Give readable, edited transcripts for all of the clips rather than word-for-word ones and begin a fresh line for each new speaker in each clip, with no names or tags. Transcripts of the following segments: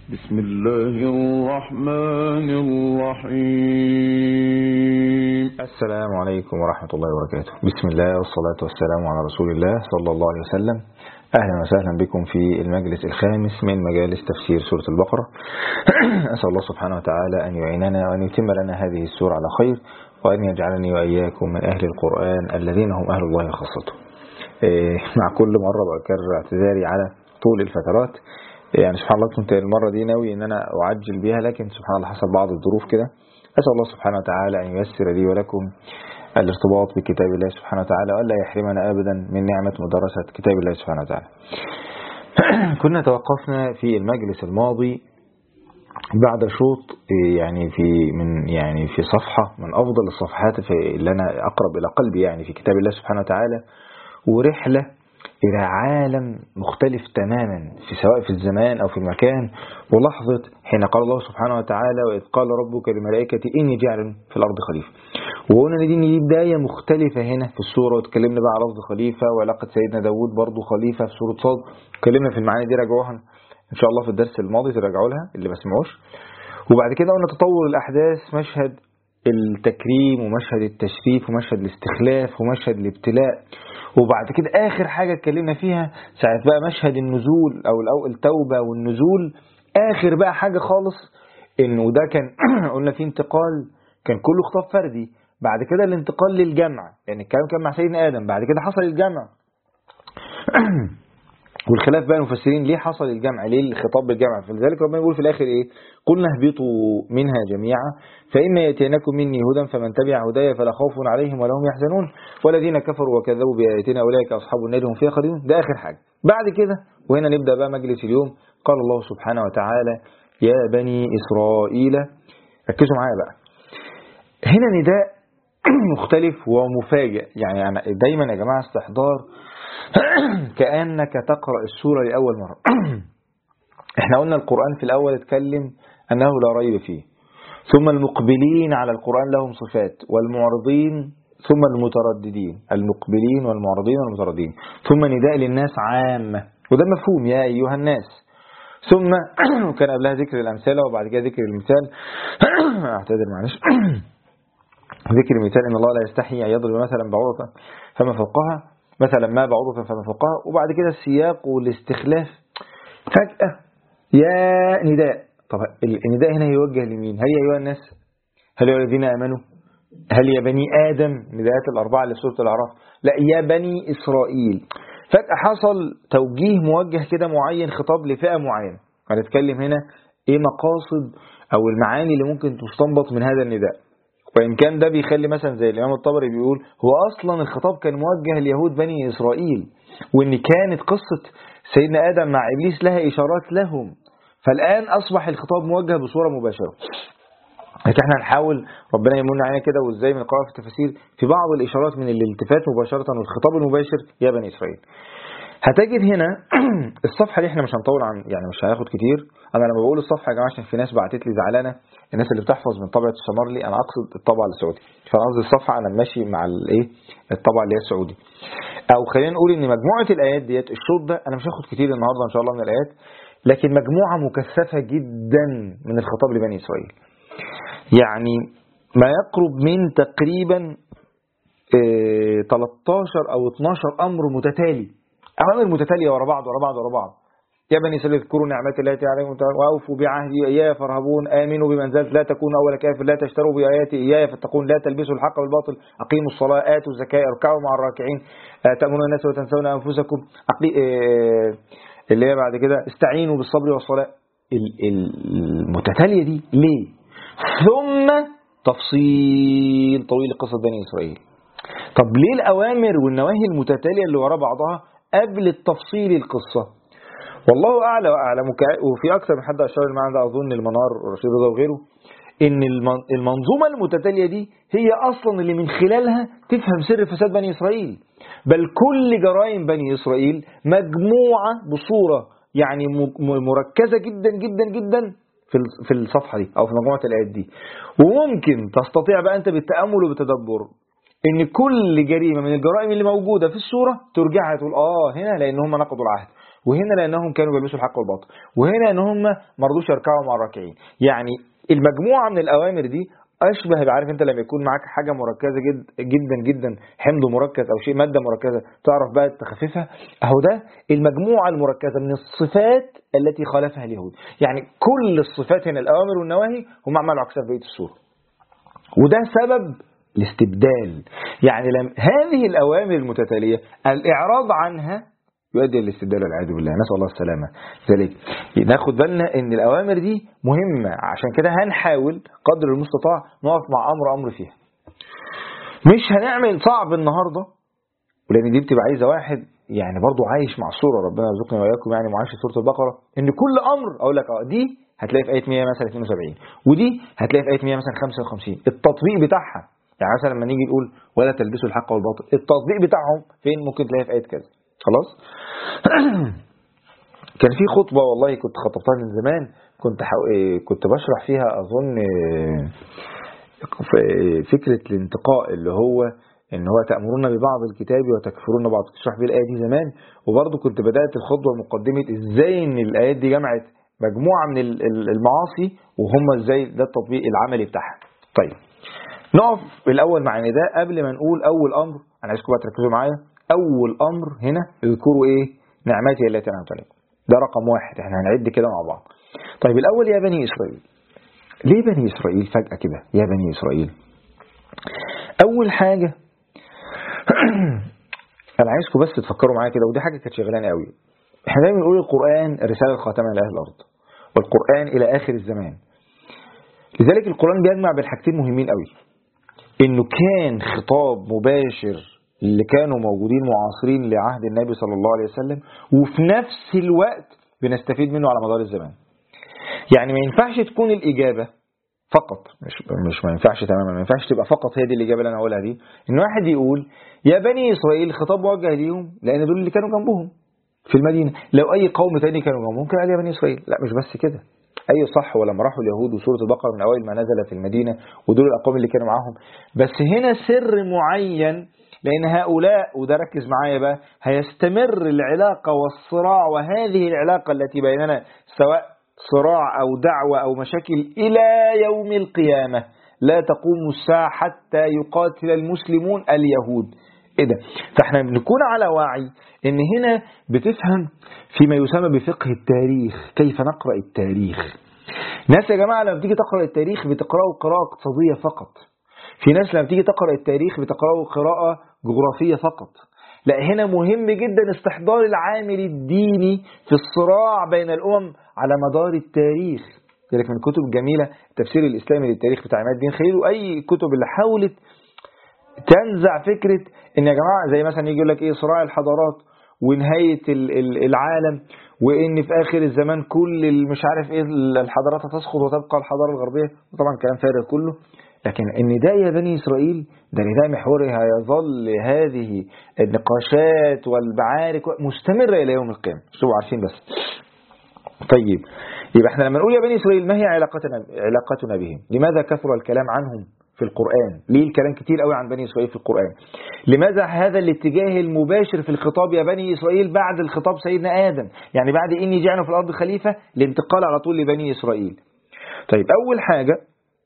بسم الله الرحمن الرحيم.
السلام عليكم ورحمة الله وبركاته. بسم الله والصلاة والسلام على رسول الله صلى الله عليه وسلم. أهلا وسهلا بكم في المجلس الخامس من مجالس تفسير سورة البقرة. أسأل الله سبحانه وتعالى أن يعيننا وأن يتم لنا هذه السورة على خير، وأن يجعلني وإياكم من أهل القرآن الذين هم أهل الله وخاصته. مع كل مرة بكرر اعتذاري على طول الفترات، يعني سبحان الله كنت المرة دي ناوي ان انا اعجل بيها، لكن سبحان الله حصل بعض الظروف كده. اسأل الله سبحانه وتعالى ان ييسر لي ولكم الارتباط بكتاب الله سبحانه وتعالى، ولا يحرمنا ابدا من نعمة مدرسة كتاب الله سبحانه وتعالى. كنا توقفنا في المجلس الماضي بعد شوط في صفحة من افضل الصفحات اللي انا اقرب الى قلبي يعني في كتاب الله سبحانه وتعالى، ورحلة إلى عالم مختلف تماما سواء في الزمان أو في المكان، ولحظة حين قال الله سبحانه وتعالى وإذ قال ربك للملائكة إني جاعل في الأرض خليفة. وقلنا إن دي بداية مختلفة هنا في السورة، وتكلمنا بقى على لفظ خليفة وعلاقة سيدنا داود برضو خليفة في سورة صاد. تكلمنا في المعاني دي، راجعوها إن شاء الله في الدرس الماضي، تراجعوا لها اللي ما سمعوش. وبعد كده قلنا تطور الأحداث، مشهد التكريم ومشهد التشريف ومشهد الاستخلاف ومشهد الابتلاء. وبعد كده آخر حاجة اتكلمنا فيها ساعة بقى مشهد النزول أو التوبة والنزول. آخر بقى حاجة خالص إنه ده كان قلنا فيه انتقال، كان كله خطاب فردي. بعد كده الانتقال للجمع، يعني الكلام كان مع سيدنا آدم، بعد كده حصل الجمع. والخلاف بقى المفسرين ليه حصل الجمع، ليه الخطاب بالجمع. فلذلك ربنا يقول في الآخر إيه؟ قلنا اهبطوا منها جميعا فإما يأتينكم مني هدى فمن تبع هدايا فلا خوف عليهم ولا هم يحزنون والذين كفروا وكذبوا بآياتنا أولئك أصحاب النار هم فيها خالدون. ده آخر حاجة. بعد كده وهنا نبدأ بقى مجلس اليوم. قال الله سبحانه وتعالى يا بني إسرائيل. ركزوا معايا بقى، هنا نداء مختلف ومفاجئ. يعني دايما يا جماعة استحضار كأنك تقرأ السورة لأول مرة. احنا قلنا القرآن في الأول اتكلم أنه لا ريب فيه، ثم المقبلين على القرآن لهم صفات، والمعرضين، ثم المترددين. المقبلين والمعرضين والمترددين، ثم نداء للناس عامة، وده مفهوم يا أيها الناس. ثم كان قبلها ذكر الأمثلة، وبعد كده ذكر المثال. اعتذر معلش. ذكر المثال إن الله لا يستحي أن يضرب مثلا بعوضة فما فوقها، مثلا ما بعوضة فما فوقها. وبعد كده السياق والاستخلاف. فجأة يا نداء. طب النداء هنا يوجه لمين؟ هل يا أيها الناس؟ هل يا الذين آمنوا؟ هل يا بني آدم؟ نداءات الأربعة اللي في سورة الأعراف. لا، يا بني إسرائيل. فجأة حصل توجيه موجه كده معين، خطاب لفئة معينة. هنتكلم هنا إيه مقاصد أو المعاني اللي ممكن تستنبط من هذا النداء. وإن كان ده بيخلي مثلا زي الإمام الطبري بيقول هو أصلا الخطاب كان موجه ليهود بني إسرائيل، وإن كانت قصة سيدنا آدم مع إبليس لها إشارات لهم، فالآن أصبح الخطاب موجه بصورة مباشرة. لكن احنا هنحاول ربنا يمن علينا كده، وإزاي من القراءة في التفاسير في بعض الإشارات من الالتفات مباشرة والخطاب المباشر يا بني إسرائيل. هتجد هنا الصفحة دي، احنا مش هنطول يعني مش هناخد كتير. انا لما بقول الصفحة يا جماعة عشان في ناس بعتت لي زعلانة، الناس اللي بتحفظ من طبعة السمارلي، انا اقصد الطبعة السعودي، فانا قصدي الصفحة انا ماشي مع الايه الطبعة اللي هي السعودي. او خلينا نقول ان مجموعة الايات ديت الشوط ده انا مش هاخد كتير النهاردة ان شاء الله من الايات، لكن مجموعة مكثفة جدا من الخطاب لبني اسرائيل. يعني ما يقرب من تقريبا 13 او 12 امر متتالي، أوامر متتالية ورا بعض ورا بعض ورا بعض. يا بني إسرائيل اذكروا نعمتي التي عليكم وأوفوا بعهدي إياي فارهبون، آمنوا بما أنزلت لا تكونوا أول كافر، لا تشتروا بآياتي إياي فاتقون، لا تلبسوا الحق بالباطل، أقيموا الصلاة آتوا الزكاة اركعوا مع الراكعين، تأمنون الناس وتنسون أنفسكم، اللي هي بعد كده استعينوا بالصبر والصلاة. المتتالية دي ليه؟ ثم تفصيل طويل لقصة بني إسرائيل. طب ليه الأوامر والنواهي المتتالية اللي وراء بعضها قبل التفصيل القصة؟ والله أعلى وأعلم، وفي أكثر من حد أشار المعنى ده، أظن المنار ورشيد رضا وغيره، إن المنظومة المتتالية دي هي أصلا اللي من خلالها تفهم سر فساد بني إسرائيل. بل كل جرائم بني إسرائيل مجموعة بصورة يعني مركزة جدا جدا جدا في الصفحة دي أو في مجموعة الآيات دي. وممكن تستطيع بقى أنت بالتأمل وبالتدبر ان كل جريمة من الجرائم اللي موجودة في السورة ترجعها تقول هنا لان هم نقضوا العهد، وهنا لأنهم كانوا بيلبسوا الحق والباطل، وهنا أنهم ما رضوش يركعوا مع الراكعين. يعني المجموعة من الأوامر دي أشبه، بعرف أنت لما يكون معاك حاجة مركزة جدا جدا، حمض مركز أو شيء مادة مركزة تعرف بقى تخففها، أهو ده المجموعة المركزة من الصفات التي خالفها اليهود. يعني كل الصفات هنا الأوامر والنواهي هم عملوا عكسها في بقية السورة، وده سبب الاستبدال. يعني هذه الأوامر المتتالية الإعراض عنها يؤدي للاستبدال والعياذ بالله، نسأل الله السلامة. ذلك ناخد بالنا ان الأوامر دي مهمة، عشان كده هنحاول قدر المستطاع نقف مع أمر فيها. مش هنعمل صعب النهاردة، ولأن دي بتبقى عايزة واحد يعني برضو عايش مع السورة، ربنا يرزقنا وإياكم يعني معايشة سورة البقرة، ان كل أمر أقول لك دي هتلاقي في آية 100 مثلا 72، ودي هتلاقي في آية 100 مثلا 55. التطبيق بتاعها يعني مثلا لما نيجي نقول ولا تلبسوا الحق والباطل، التطبيق بتاعهم فين؟ ممكن تلاقي في آية كذا. خلاص. كان في خطبة والله كنت خطبتها من زمان، كنت بشرح فيها أظن فكرة الانتقاء، اللي هو ان هو تأمرون ببعض الكتاب وتكفرون بعض، تشرح بيه الآية دي زمان. وبرضه كنت بدأت الخطبة مقدمة ازاي ان الآيات دي جمعت مجموعة من المعاصي، وهم ازاي ده التطبيق العملي بتاعها. طيب نقف الأول مع نداء قبل ما نقول أول أمر. أنا عايزكم بقى تركزوا معايا. أول أمر هنا اذكروا إيه؟ نعمتي التي أنعمت عليكم. ده رقم واحد، احنا هنعد كده مع بعض. طيب الأول يا بني إسرائيل. ليه بني إسرائيل فجأة كده يا بني إسرائيل؟ أول حاجة أنا عايزكم بس تفكروا معايا كده، ودي حاجة كانت شغلانة قوي. احنا دايما نقول القرآن الرسالة الخاتمة لأهل الأرض، والقرآن إلى آخر الزمان. لذلك القرآن بيجمع بين حاجتين مهمين قوي، إنه كان خطاب مباشر اللي كانوا موجودين معاصرين لعهد النبي صلى الله عليه وسلم، وفي نفس الوقت بنستفيد منه على مدار الزمان. يعني ما ينفعش تكون الإجابة فقط، مش ما ينفعش تماما، ما ينفعش تبقى فقط هي دي الإجابة اللي أنا هقولها دي، إن واحد يقول يا بني إسرائيل خطاب موجه ليهم لأن دول اللي كانوا جنبهم في المدينة. لو أي قوم تاني كانوا جنبهم كان قال يا بني إسرائيل. لا مش بس كده، أي صح، ولما راحوا اليهود وسورة البقرة من أوائل ما نزل في المدينة ودول الأقوام اللي كانوا معاهم. بس هنا سر معين، لأن هؤلاء، وده ركز معايا بقى، هيستمر العلاقة والصراع، وهذه العلاقة التي بيننا سواء صراع أو دعوة أو مشاكل إلى يوم القيامة. لا تقوم الساعة حتى يقاتل المسلمون اليهود. إيه ده؟ فإحنا بنكون على وعي إن هنا بتفهم فيما يسمى بفقه التاريخ، كيف نقرأ التاريخ. ناس يا جماعة لما بتيجي تقرأ التاريخ بتقرأه قراءة اقتصادية فقط. في ناس لما بتيجي تقرأ التاريخ بتقرأه قراءة جغرافية فقط. لا، هنا مهم جدا استحضار العامل الديني في الصراع بين الأمم على مدار التاريخ. ذلك من الكتب الجميلة التفسير الإسلامي للتاريخ بتاع عماد الدين خليل، وأي كتب اللي حاولت تنزع فكرة إن يا جماعة زي مثلا يجي يقول لك إيه صراع الحضارات ونهاية العالم، وإن في آخر الزمان كل مش عارف إيه الحضارات هتسقط وتبقى الحضارة الغربية. طبعا كلام فارغ كله. لكن النداء يا بني إسرائيل ده نداء محوري، هيظل هذه النقاشات والمعارك مستمرة إلى يوم القيامة. شو عارفين بس. طيب يبقى احنا لما نقول يا بني إسرائيل ما هي علاقتنا بهم؟ لماذا كثر الكلام عنهم في القرآن؟ ليه الكلام كتير قوي عن بني إسرائيل في القرآن؟ لماذا هذا الاتجاه المباشر في الخطاب يا بني إسرائيل بعد الخطاب سيدنا آدم؟ يعني بعد إني جعلنا في الأرض خليفة الانتقال على طول لبني إسرائيل. طيب أول حاجة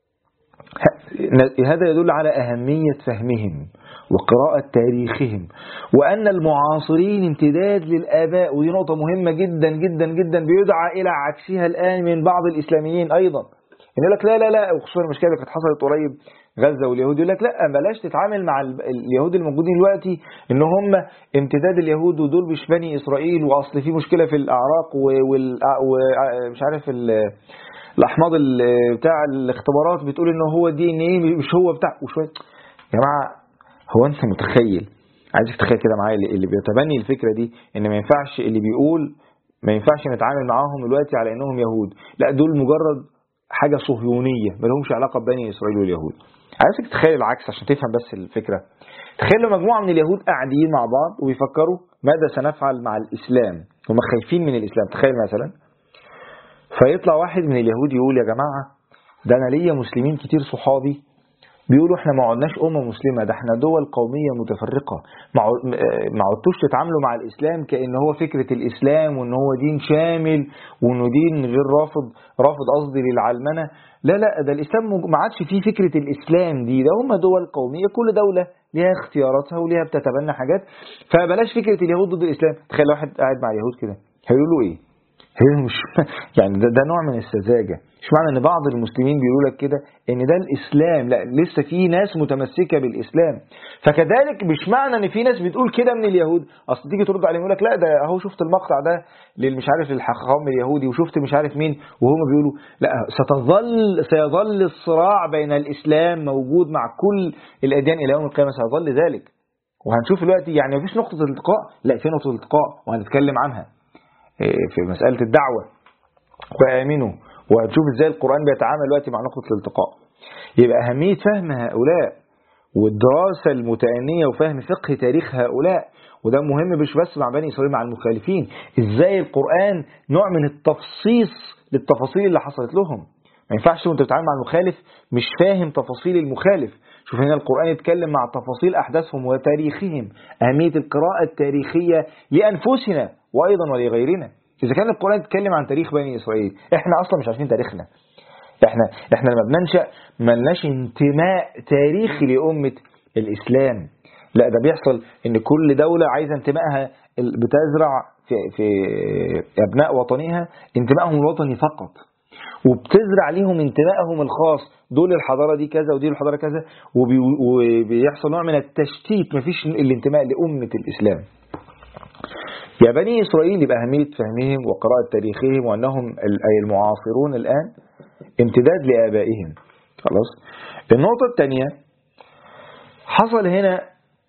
هذا يدل على أهمية فهمهم وقراءة تاريخهم، وأن المعاصرين امتداد للآباء. ودي نقطة مهمة جدا جدا جدا بيدعى إلى عكسها الآن من بعض الإسلاميين أيضا. يقول لك لا وخصوصا المشكلة اللي كانت حصلت قريب غزة واليهود، يقول لك لا بلاش تتعامل مع اليهود الموجودين دلوقتي إن هم امتداد اليهود ودول مش بني إسرائيل، وأصل في مشكلة في الأعراق ومش عارف الأحماض بتاع الاختبارات بتقول إنه هو دي ان ايه مش هو بتاع وشوية. يا جماعة هو أنت متخيل، عايزك تخيل كده معايا اللي بيتبني الفكرة دي إن ما ينفعش، اللي بيقول ما ينفعش نتعامل معاهم دلوقتي على إنهم يهود، لا دول مجرد حاجة صهيونية ما لهمش علاقة ببني إسرائيل واليهود. عايزك تتخيل العكس عشان تفهم بس الفكرة. تخيل لو مجموعة من اليهود قاعدين مع بعض وبيفكروا ماذا سنفعل مع الإسلام، هم خايفين من الإسلام. تخيل مثلا فيطلع واحد من اليهود يقول يا جماعة ده أنا ليا مسلمين كتير صحابي بيقولوا احنا ما عدناش مسلمة، ده احنا دول قومية متفرقة، ما عدتوش تتعاملوا مع الإسلام كأن هو فكرة الإسلام وان هو دين شامل وانه دين غير رافض قصدي للعلمنة. لا ده الإسلام ما عادش فيه فكرة الإسلام دي، ده هم دول قومية، كل دولة ليها اختياراتها وليها بتتبنى حاجات، فبلاش فكرة اليهود ضد الإسلام. تخيل واحد قاعد مع اليهود كده هيقولوا ايه؟ هي مش يعني ده نوع من السذاجة. مش معنى ان بعض المسلمين بيقولوا لك كده ان ده الاسلام، لا لسه في ناس متمسكة بالاسلام. فكذلك مش معنى ان في ناس بتقول كده من اليهود، اصل تيجي ترد عليهم يقول لك لا ده اهو شفت المقطع ده مش عارف للحقام اليهودي وشفت مش عارف مين، وهم بيقولوا لا سيظل الصراع بين الاسلام موجود مع كل الاديان الى يوم القيامة، سيظل ذلك. وهنشوف دلوقتي يعني مفيش نقطة التقاء، لا في نقطة التقاء وهنتكلم عنها في مسألة الدعوة وآمنوا، وهنشوف ازاي القرآن بيتعامل دلوقتي مع نقطة الالتقاء. يبقى أهمية فهم هؤلاء والدراسة المتأنية وفهم فقه تاريخ هؤلاء، وده مهم مش بس مع بني إسرائيل، مع المخالفين. ازاي القرآن نوع من التفصيص للتفاصيل اللي حصلت لهم. ما ينفعش وانت بتتعامل مع المخالف مش فاهم تفاصيل المخالف. شوف هنا القرآن يتكلم مع تفاصيل أحداثهم وتاريخهم، أهمية القراءة التاريخية لأنفسنا وأيضا ولغيرنا. إذا كان القرآن يتكلم عن تاريخ بني إسرائيل، إحنا أصلا مش عارفين تاريخنا. إحنا لما بننشأ ملناش انتماء تاريخي لأمة الإسلام. لا ده بيحصل إن كل دولة عايزة انتمائها بتزرع في أبناء وطنها انتمائهم الوطني فقط، وبتزرع ليهم انتمائهم الخاص، دول الحضارة دي كذا ودي الحضارة كذا، وبيحصل نوع من التشتيت، مفيش الانتماء لأمة الإسلام. يا بني إسرائيل يبقى أهمية فهمهم وقراءة تاريخهم وأنهم أي المعاصرون الآن امتداد لآبائهم. خلاص. النقطة الثانية حصل هنا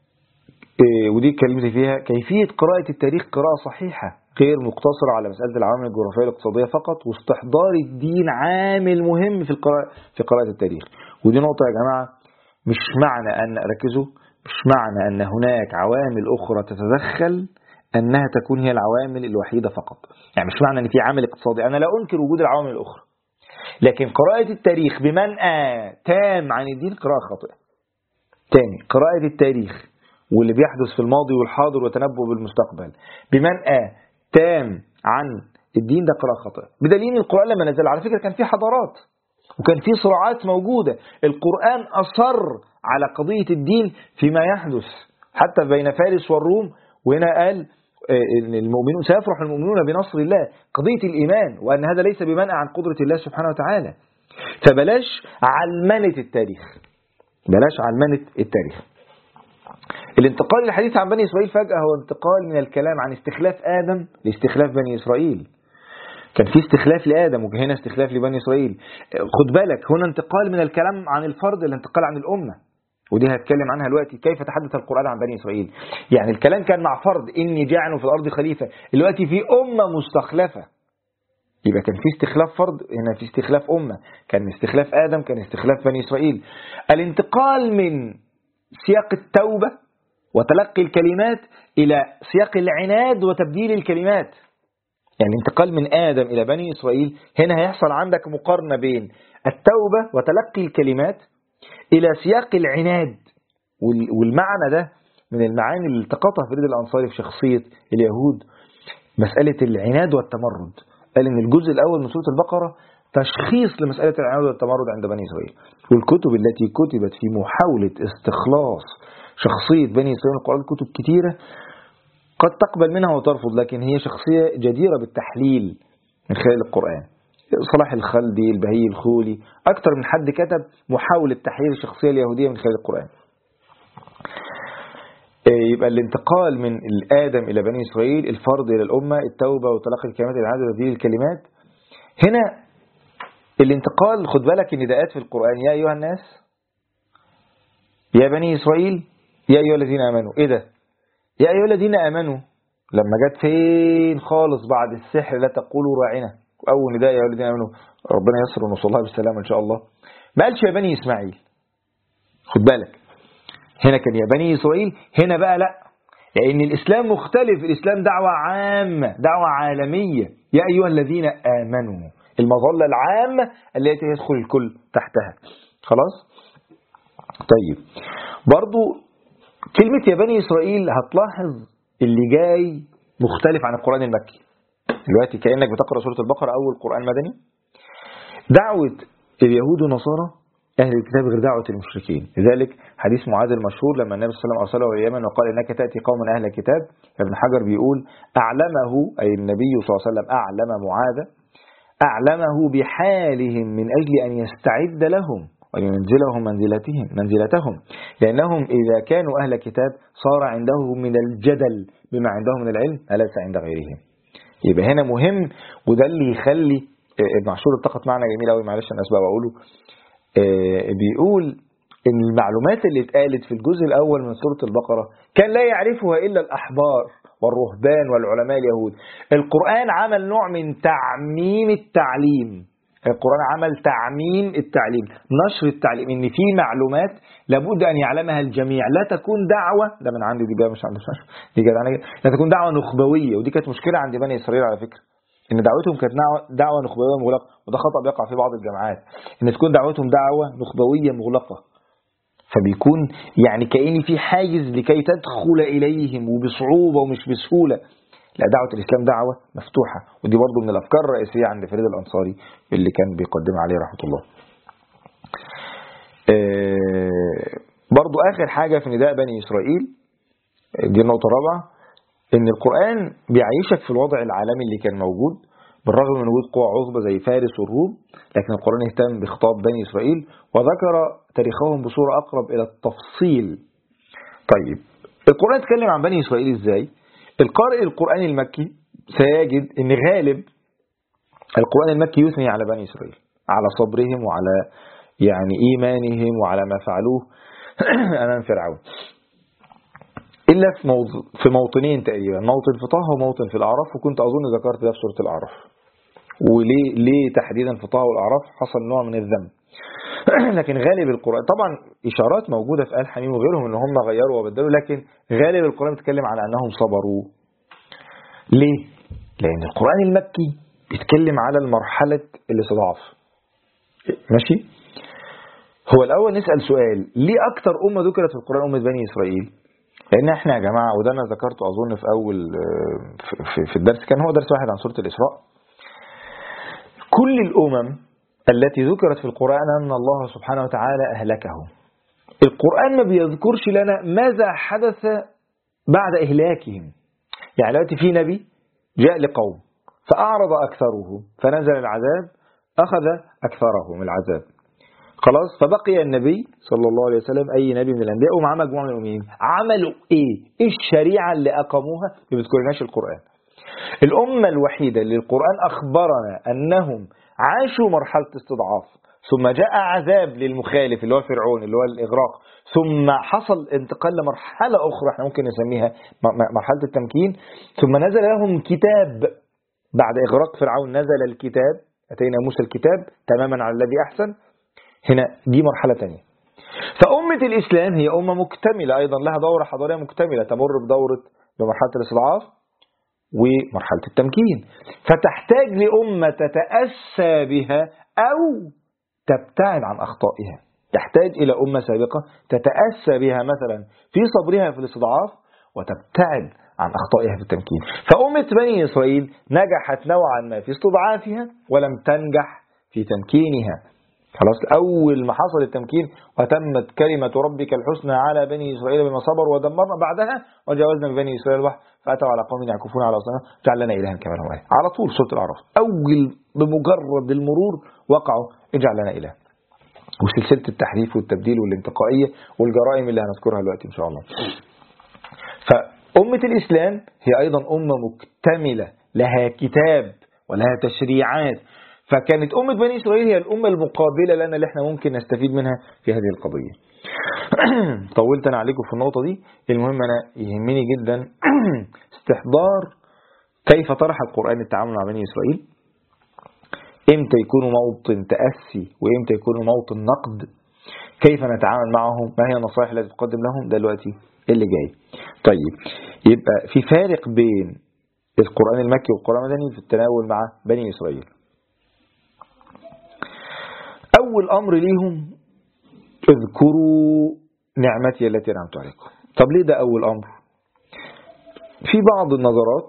ودي اتكلمت فيها، كيفية قراءة التاريخ قراءة صحيحة غير مقتصرة على مسألة العوامل الجغرافية الاقتصادية فقط، واستحضار الدين عامل مهم في قراءة التاريخ. ودي نقطة يا جماعة مش معنى أن ركزوا، مش معنى أن هناك عوامل أخرى تتدخل أنها تكون هي العوامل الوحيدة فقط. يعني مش معنى أن في عامل اقتصادي، أنا لا أنكر وجود العوامل الأخرى، لكن قراءة التاريخ بمنأى تام عن الدين قراءة خاطئة. تاني، قراءة التاريخ واللي بيحدث في الماضي والحاضر وتنبؤ بالمستقبل بمنأى تام عن الدين ده قراءة خاطئة. بدليل القرآن لما نزل على فكرة كان في حضارات وكان في صراعات موجودة، القرآن أصر على قضية الدين فيما يحدث حتى بين فارس والروم، وهنا قال إن المؤمنون سيفرح المؤمنون بنصر الله، قضية الإيمان، وأن هذا ليس بمنع عن قدرة الله سبحانه وتعالى. فبلاش علمنة التاريخ، بلاش علمنة التاريخ. الانتقال للحديث عن بني إسرائيل فجأة هو انتقال من الكلام عن استخلاف آدم لاستخلاف بني إسرائيل. كان في استخلاف لآدم وهنا استخلاف لبني إسرائيل. خد بالك هنا انتقال من الكلام عن الفرد للانتقال عن الأمة، ودي هتكلم عنها دلوقتي كيف تحدث القرآن عن بني إسرائيل. يعني الكلام كان مع فرد إني جاعل في الأرض خليفة، دلوقتي في أمة مستخلفة. يبقى كان في استخلاف فرد، هنا في استخلاف أمة، كان استخلاف آدم، كان استخلاف بني إسرائيل. الانتقال من سياق التوبة وتلقي الكلمات إلى سياق العناد وتبديل الكلمات. يعني الانتقال من آدم إلى بني إسرائيل هنا هيحصل عندك مقارنة بين التوبة وتلقي الكلمات إلى سياق العناد. والمعنى ده من المعاني اللي التقطها فريد الأنصاري في شخصية اليهود، مسألة العناد والتمرد. قال إن الجزء الأول من سورة البقرة تشخيص لمسألة العناد والتمرد عند بني إسرائيل، والكتب التي كتبت في محاولة استخلاص شخصية بني إسرائيل من القرآن كتب كتيرة قد تقبل منها وترفض، لكن هي شخصية جديرة بالتحليل من خلال القرآن. صلاح الخلدي، البهي الخولي، أكثر من حد كتب محاولة تحليل الشخصية اليهودية من خلال القرآن. يبقى الانتقال من الآدم إلى بني إسرائيل، الفرد إلى الأمة، التوبة وتلقي الكلمات العادة وتبديل الكلمات. هنا الانتقال خد بالك النداءات في القرآن، يا أيها الناس، يا بني إسرائيل، يا أيها الذين آمنوا. إيه ده؟ يا أيها الذين آمنوا لما جت فين خالص بعد السحر لا تقولوا راعنا، أول نداء يا أيها الذين آمنوا، ربنا يسر ونوصل الله بالسلامة إن شاء الله. ما قالش يا بني إسماعيل، خد بالك هنا كان يا بني إسرائيل، هنا بقى لا، لأن الإسلام مختلف، الإسلام دعوة عامة، دعوة عالمية. يا أيها الذين آمنوا، المظلة العامة التي يدخل الكل تحتها. خلاص. طيب برضو كلمة يا بني إسرائيل هتلاحظ اللي جاي مختلف عن القرآن المكي. دلوقتي كأنك بتقرأ سورة البقرة أول قرآن مدني، دعوة اليهود والنصارى أهل الكتاب غير دعوة المشركين. لذلك حديث معاذ المشهور لما النبي صلى الله عليه وسلم أرسله إلى اليمن وقال إنك تأتي قوم أهل الكتاب، ابن حجر بيقول أعلمه أي النبي صلى الله عليه وسلم أعلم معاذ أعلمه بحالهم من أجل أن يستعد لهم وينزلهم منزلتهم، لأنهم إذا كانوا أهل كتاب صار عندهم من الجدل بما عندهم من العلم أليس عند غيرهم. يبقى هنا مهم، وده اللي يخلي ابن عاشور اتفق معنا جميل قوي، معلش انا اسبق واقوله. بيقول ان المعلومات اللي اتقالت في الجزء الاول من سورة البقرة كان لا يعرفها الا الاحبار والرهبان والعلماء اليهود. القرآن عمل نوع من تعميم التعليم، القرآن عمل تعميم التعليم، نشر التعليم، ان في معلومات لابد ان يعلمها الجميع، لا تكون دعوة، ده من عندي دي بقى مش عندي دي كده، لا تكون دعوة نخبوية. ودي كانت مشكلة عند بني اسرائيل على فكرة، ان دعوتهم كانت دعوة نخبوية مغلقة، وده خطأ بيقع في بعض الجامعات، ان تكون دعوتهم دعوة نخبوية مغلقة، فبيكون يعني كأن في حاجز لكي تدخل إليهم وبصعوبة ومش بسهولة. لا، دعوة الإسلام دعوة مفتوحة، ودي برضو من الأفكار الرئيسية عند فريد الأنصاري اللي كان بيقدم عليه رحمة الله. برضو آخر حاجة في نداء بني إسرائيل، دي النقطة الرابعة، إن القرآن بيعيشك في الوضع العالمي اللي كان موجود بالرغم من وجود قوى عظمى زي فارس والروم، لكن القرآن اهتم بخطاب بني إسرائيل وذكر تاريخهم بصورة أقرب إلى التفصيل. طيب القرآن اتكلم عن بني إسرائيل إزاي؟ القارئ القرآن المكي سيجد إن غالب القرآن المكي يثني على بني إسرائيل، على صبرهم وعلى يعني إيمانهم وعلى ما فعلوه أمام فرعون، إلا في موطنين تقريبا، موطن في طه وموطن في الأعراف، وكنت أظن ذكرت ده في سورة الأعراف. وليه تحديدا في طه والأعراف؟ حصل نوع من الذنب. لكن غالب القرآن طبعا إشارات موجودة في آل حميم وغيرهم إن هم غيروا وبدلوا، لكن غالب القرآن بيتكلم على أنهم صبروا. ليه؟ لأن القرآن المكي بيتكلم على المرحلة الاستضعاف. ماشي؟ هو الأول نسأل سؤال، ليه أكتر أمة ذكرت في القرآن أمة بني إسرائيل؟ لأن احنا يا جماعة، وده أنا ذكرته أظن في أول في الدرس، كان هو درس واحد عن سورة الإسراء، كل الأمم التي ذكرت في القرآن أن الله سبحانه وتعالى أهلكهم. القرآن ما بيذكرش لنا ماذا حدث بعد إهلاكهم. يعني دلوقتي في نبي جاء لقوم فأعرض أكثرهم فنزل العذاب أخذ أكثرهم العذاب، خلاص، فبقي النبي صلى الله عليه وسلم أي نبي من الأنبياء ومعاه مجموعة من المؤمنين. عملوا إيه الشريعة اللي أقاموها؟ ما بيذكرناش القرآن. الأمة الوحيدة اللي القرآن أخبرنا أنهم عاشوا مرحلة استضعاف، ثم جاء عذاب للمخالف اللي هو فرعون اللي هو الإغراق، ثم حصل انتقال لمرحلة أخرى احنا ممكن نسميها مرحلة التمكين، ثم نزل لهم كتاب بعد إغراق فرعون، نزل الكتاب، أتينا موسى الكتاب تماما على الذي أحسن. هنا دي مرحلة تانية. فأمة الإسلام هي أمة مكتملة أيضا، لها دورة حضارية مكتملة تمر بمرحلة الاستضعاف ومرحلة التمكين، فتحتاج لأمة تتأسى بها أو تبتعد عن أخطائها. تحتاج إلى أمة سابقة تتأسى بها مثلا في صبرها في الاستضعاف وتبتعد عن أخطائها في التمكين. فأمة بني إسرائيل نجحت نوعا ما في استضعافها ولم تنجح في تمكينها. خلاص، أول ما حصل التمكين وتمت كلمة ربك الحسنى على بني إسرائيل بما صبروا ودمرنا بعدها وجاوزنا ببني إسرائيل البحر فأتوا على قوم يعكفون على أصنام جعل لنا إلها كما لهم آلهة. على طول سورة الأعراف أول بمجرد المرور وقعوا اجعل لنا إله، وسلسلة التحريف والتبديل والانتقائية والجرائم اللي هنذكرها دلوقتي إن شاء الله. فأمة الإسلام هي أيضا أمة مكتملة لها كتاب ولها تشريعات، فكانت أمة بني إسرائيل هي الأمة المقابلة لنا اللي احنا ممكن نستفيد منها في هذه القضية. طولت أنا عليكم في النقطة دي، المهم أنا يهمني جدا استحضار كيف طرح القرآن التعامل مع بني إسرائيل، إمتى يكونوا موطن تأسي وإمتى يكونوا موطن نقد، كيف نتعامل معهم، ما هي النصائح التي تقدم لهم، ده دلوقتي اللي جاي. طيب يبقى في فارق بين القرآن المكي والقرآن المدني في التناول مع بني إسرائيل. أول أمر ليهم اذكروا نعمتي التي أنعمت عليكم. طب ليه ده أول أمر؟ في بعض النظرات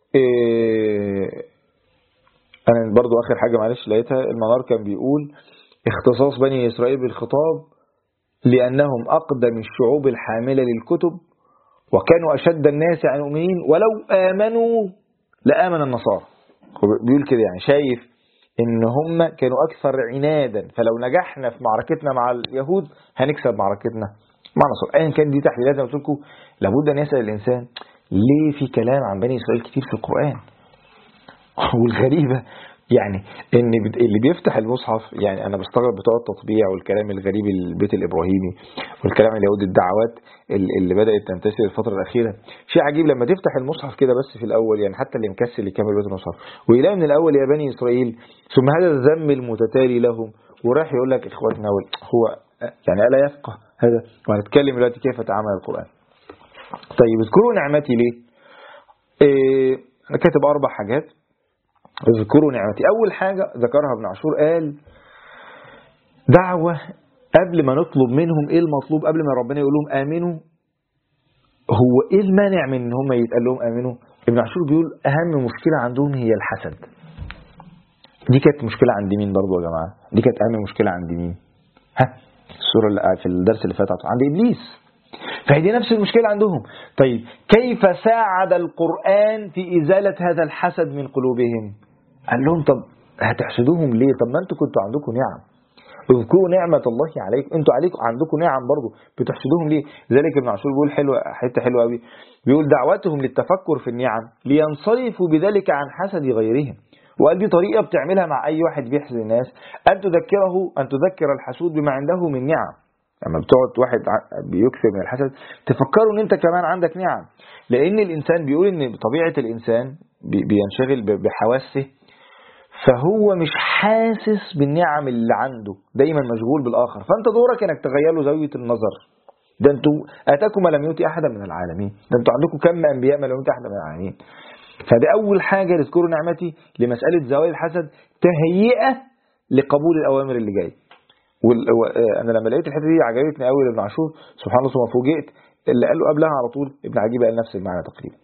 أنا برضو آخر حاجة معلش لقيتها المنار كان بيقول اختصاص بني إسرائيل بالخطاب لأنهم أقدم الشعوب الحاملة للكتب وكانوا أشد الناس عن المؤمنين ولو آمنوا لآمن النصارى. بيقول كده يعني شايف إن هم كانوا أكثر عنادا، فلو نجحنا في معركتنا مع اليهود هنكسب معركتنا مع النصارى. أيا كان دي تحليلات. قلت لكم لابد أن يسأل الإنسان ليه في كلام عن بني إسرائيل كتير في القرآن. والغريبة يعني ان اللي بيفتح المصحف، يعني انا بستغرب بتوع التطبيع والكلام الغريب البيت الابراهيمي والكلام اليهودي الدعوات اللي بدات تنتشر الفتره الاخيره. شيء عجيب لما تفتح المصحف كده بس في الاول، يعني حتى اللي مكسل يكمل بيت المصحف ويلاقي من الاول يا بني اسرائيل ثم هذا الذم المتتالي لهم، وراح يقول لك اخواتنا. هو يعني الا يفقه هذا؟ وهنتكلم دلوقتي كيف تعامل القران. طيب اذكروا نعمتي ليه؟ انا كاتب 4 حاجات. اذكروا نعمتي. أول حاجة ذكرها ابن عاشور قال دعوة قبل ما نطلب منهم إيه المطلوب، قبل ما ربنا يقول لهم آمنوا هو إيه المانع من إن هم يتقال لهم آمنوا؟ ابن عاشور بيقول أهم مشكلة عندهم هي الحسد. دي كانت مشكلة عند مين برضو يا جماعة؟ دي كانت أهم مشكلة عند مين؟ السورة اللي في الدرس اللي فات عند إبليس. فهي نفس المشكلة عندهم. طيب كيف ساعد القرآن في إزالة هذا الحسد من قلوبهم؟ قال لهم طب هتحسدوهم ليه؟ طب ما انتوا كنتوا عندكم نعم. اذكروا نعمة الله عليكم. انتوا عندكم نعم برضو، بتحسدوهم ليه؟ لذلك ابن عاشور بيقول حتة حلوة قوي، بيقول دعوتهم للتفكر في النعم لينصرفوا بذلك عن حسد غيرهم. وقال دي طريقة بتعملها مع أي واحد بيحسد الناس، أن تذكر الحسود بما عنده من نعم. لما بتقعد واحد بيكثر من الحسد تفكروا ان انت كمان عندك نعم. لان الانسان بيقول ان بطبيعة الانسان بينشغل بحواسه، فهو مش حاسس بالنعم اللي عنده، دايما مشغول بالاخر. فانت دورك انك تغير له زاوية النظر. ده انتوا اتاكم ما لم يؤتي احدا من العالمين، ده انتوا عندكم كم انبياء ما لم يؤتي احدا من العالمين. فده اول حاجة اذكروا نعمتي لمسألة زوال الحسد، تهيئة لقبول الاوامر اللي جايه. انا لما لقيت الحته دي عجبتني قوي لابن عاشور سبحان الله، ثم فوجئت اللي قاله قبلها على طول ابن عجيب قال نفس المعنى تقريبا.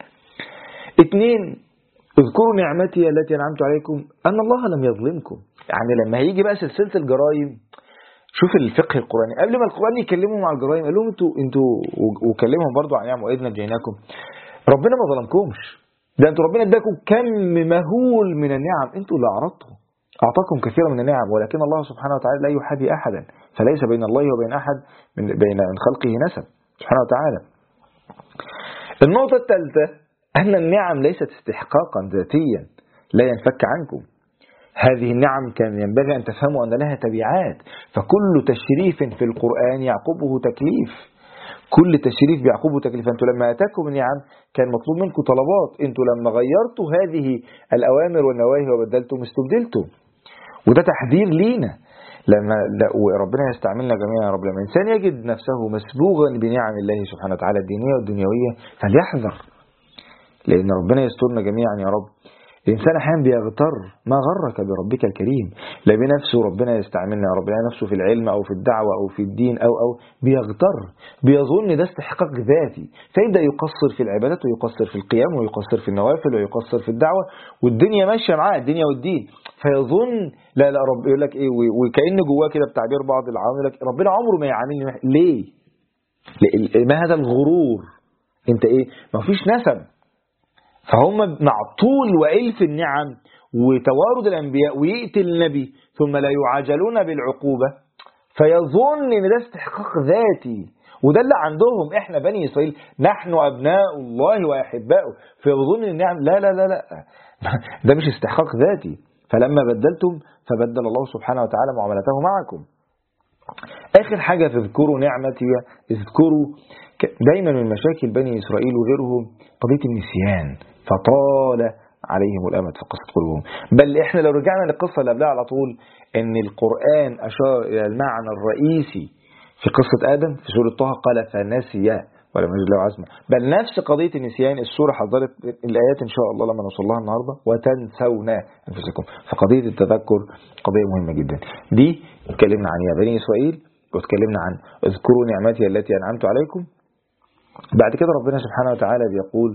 2 اذكروا نعمتي التي انعمت عليكم ان الله لم يظلمكم. يعني لما هيجي بقى سلسله الجرائم، شوف الفقه القراني قبل ما القران يكلمهم عن الجرائم قال لهم انتوا وكلمهم برضو عن نعم واذ نجيناكم. ربنا ما ظلمكمش، ده انتوا ربنا اداكم كم مهول من النعم، انتوا اللي اعرضتوا. أعطاكم كثيرا من النعم ولكن الله سبحانه وتعالى لا يحابي أحدا، فليس بين الله وبين أحد بين خلقه نسب سبحانه وتعالى. النقطة الثالثة أن النعم ليست استحقاقا ذاتيا لا ينفك عنكم. هذه النعم كان ينبغي أن تفهموا أن لها تبعات، فكل تشريف في القرآن يعقبه تكليف. كل تشريف بيعقبه تكليف. أنتوا لما أتاكم النعم كان مطلوب منكم طلبات، أنتوا لما غيرتوا هذه الأوامر والنواهي وبدلتم استبدلتم. وده تحذير لينا لما وربنا يستعملنا جميعا يا رب. لما الإنسان يجد نفسه مسبوغا بنعم الله سبحانه وتعالى الدينية والدنيوية فليحذر، لأن ربنا يسترنا جميعا يا رب. الإنسان أحيانا بيغتر، ما غرك بربك الكريم. لا بنفسه ربنا يستعملنا يا رب، لا نفسه في العلم أو في الدعوة أو في الدين أو بيغتر، بيظن ده استحقاق ذاتي، فيبدأ يقصر في العبادات ويقصر في القيام ويقصر في النوافل ويقصر في الدعوة، والدنيا ماشية معاه الدنيا والدين، فيظن لا رب يقول لك إيه، وكأن جواه كده بتعبير بعض العوام يقول لك ربنا عمره ما يعاملني ليه؟ ما هذا الغرور؟ أنت إيه؟ ما فيش نسب. فهم مع طول وإلف النعم وتوارد الأنبياء ويأتي النبي ثم لا يعاجلون بالعقوبة فيظن إن ده استحقاق ذاتي. وده اللي عندهم إحنا بني إسرائيل، نحن أبناء الله وأحباؤه، فيظن النعم لا لا لا لا ده مش استحقاق ذاتي. فلما بدلتم فبدل الله سبحانه وتعالى معاملته معكم. آخر حاجة تذكروا نعمتي، اذكروا دايما من مشاكل بني إسرائيل وغيرهم قضية النسيان، فطال عليهم الأمد في قصة قلوبهم. بل إحنا لو رجعنا للقصة اللي قبلها على طول إن القرآن أشار إلى المعنى الرئيسي في قصة آدم في سورة طه قال فنسي ولم يجد له عزما. بل نفس قضية النسيان السورة حضرت الآيات إن شاء الله لما نوصل لها النهاردة وتنسون أنفسكم. فقضية التذكر قضية مهمة جدا. دي اتكلمنا عنها بني إسرائيل واتكلمنا عن اذكروا نعمتي التي أنعمت عليكم. بعد كده ربنا سبحانه وتعالى بيقول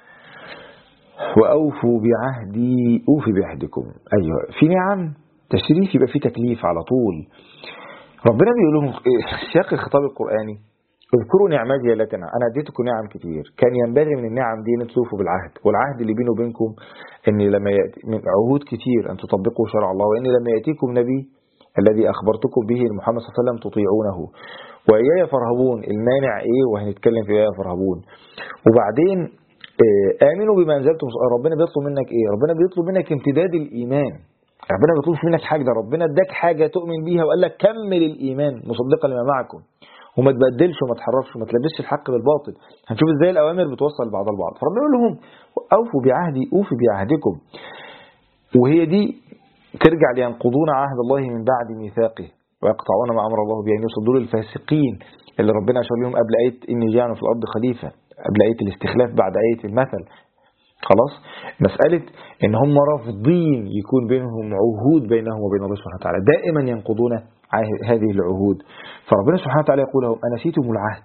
وأوفوا بعهدي أوفي بعهدكم. أيوة، في نعم تشريف يبقى في تكليف على طول. ربنا بيقول لهم سياق الخطاب القرآني اذكروا نعمتي التي أنا اديتكم نعم كتير، كان ينبغي من النعم دي ان توفوا بالعهد، والعهد اللي بينه وبينكم ان لما يأتي من عهود كتير ان تطبقوا شرع الله، وان لما يأتيكم نبي الذي أخبرتكم به محمد صلى الله عليه وسلم تطيعونه، وإياي فارهبون. المانع ايه؟ وهنتكلم في إياي فارهبون. وبعدين آمنوا بما أنزلتم. ربنا بيطلب منك ايه؟ ربنا بيطلب منك امتداد الإيمان. ربنا بيطلب منك حاجة، ده ربنا اداك حاجة تؤمن بيها وقال لك كمل الإيمان مصدقا لما معكم، وما تبدلش وما تحرفش وما تلبسش الحق بالباطل. هنشوف ازاي الأوامر بتوصل بعض البعض. فربنا يقول لهم أوفوا بعهدي أوفي بعهدكم، وهي دي ترجع لينقضون عهد الله من بعد ميثاقه ويقطعون ما أمر الله به أن يوصل. دول الفاسقين اللي ربنا أشار لهم قبل آية إني جاعل في الأرض خليفة، قبل آية الاستخلاف، بعد آية المثل. خلاص، مسألة إن هم رافضين يكون بينهم عهود بينهم وبين الله سبحانه وتعالى، دائما ينقضون هذه العهود. فربنا سبحانه وتعالى يقول لهم أنسيتم العهد.